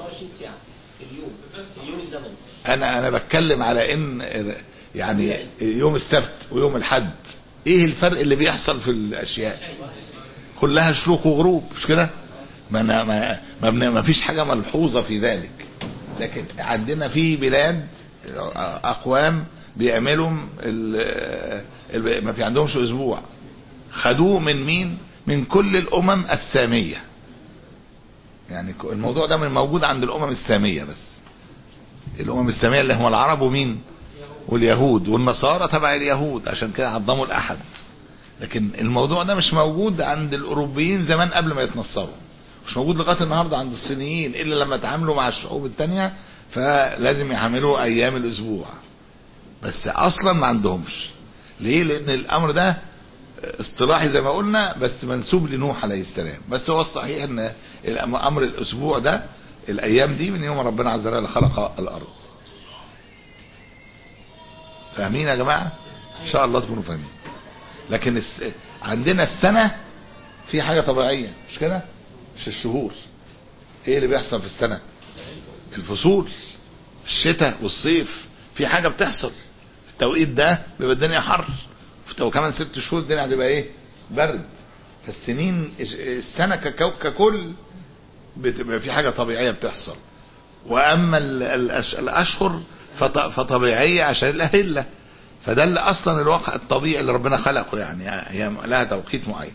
انا انا بتكلم على ان يعني يوم السبت ويوم الحد ايه الفرق اللي بيحصل في الاشياء؟ كلها شروق وغروب، مش كده؟ ما ما ما, ما فيش حاجة ملحوظة في ذلك. لكن عندنا في بلاد اقوام بيعملوا ما في عندهمش اسبوع، خدوه من مين؟ من كل الامم السامية. يعني الموضوع ده من موجود عند الامم السامية بس. الامم السامية اللي هم العرب ومين؟ واليهود والنصارى تبع اليهود، عشان كده عظموا الاحد. لكن الموضوع ده مش موجود عند الاوروبيين زمان قبل ما يتنصروا، مش موجود لغايه النهارده عند الصينيين الا لما تعاملوا مع الشعوب التانية فلازم يحملوا ايام الاسبوع، بس اصلا ما عندهمش. ليه؟ لان الامر ده اصطلاحي زي ما قلنا، بس منسوب لنوح عليه السلام. بس هو الصحيح ان امر الاسبوع ده الايام دي من يوم ربنا عز وجل خلق الارض. فاهمين يا جماعه؟ ان شاء الله تكونوا فاهمين. لكن الس... عندنا السنه في حاجه طبيعيه، مش كده؟ مش الشهور. ايه اللي بيحصل في السنه؟ الفصول، الشتاء والصيف، في حاجه بتحصل في التوقيت ده بيبقى الدنيا حر، وكمان ست شهور الدنيا هتبقى ايه؟ برد. فالسنين السنه ككو... ككل بتبقى في حاجه طبيعيه بتحصل. واما الاشهر فط... فطبيعيه عشان الاهله، فده اللي اصلا الواقع الطبيعي اللي ربنا خلقه، يعني هي لها توقيت معين.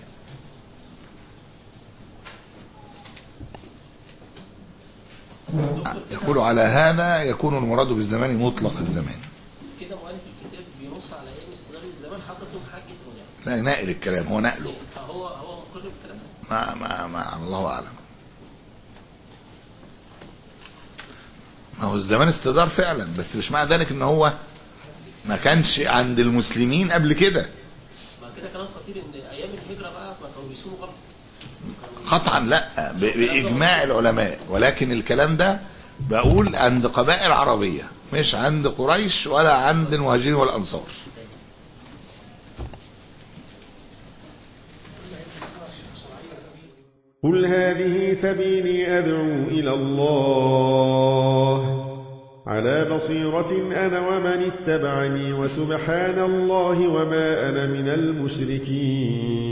يقول على هذا يكون المراد بالزمان مطلق الزمان. كده مؤلف الكتاب بينص على ايه؟ استغلال الزمان حصل فيهم حاجه ولا لا؟ ناقل الكلام، هو نقله. فهو هو مقر بالكلام ما ما ما الله اعلم. ما هو الزمان استدار فعلا، بس مش معنى ذلك ان هو ما كانش عند المسلمين قبل كده. ما كده كلام خطير ان ايام الهجره بقى ما كانوا بيصوموا غلط قطعا، لا باجماع العلماء. ولكن الكلام ده بقول عند قبائل عربية، مش عند قريش ولا عند المهاجرين والانصار. قل هذه سبيلي أدعو إلى الله على بصيرة أنا ومن اتبعني وسبحان الله وما أنا من المشركين.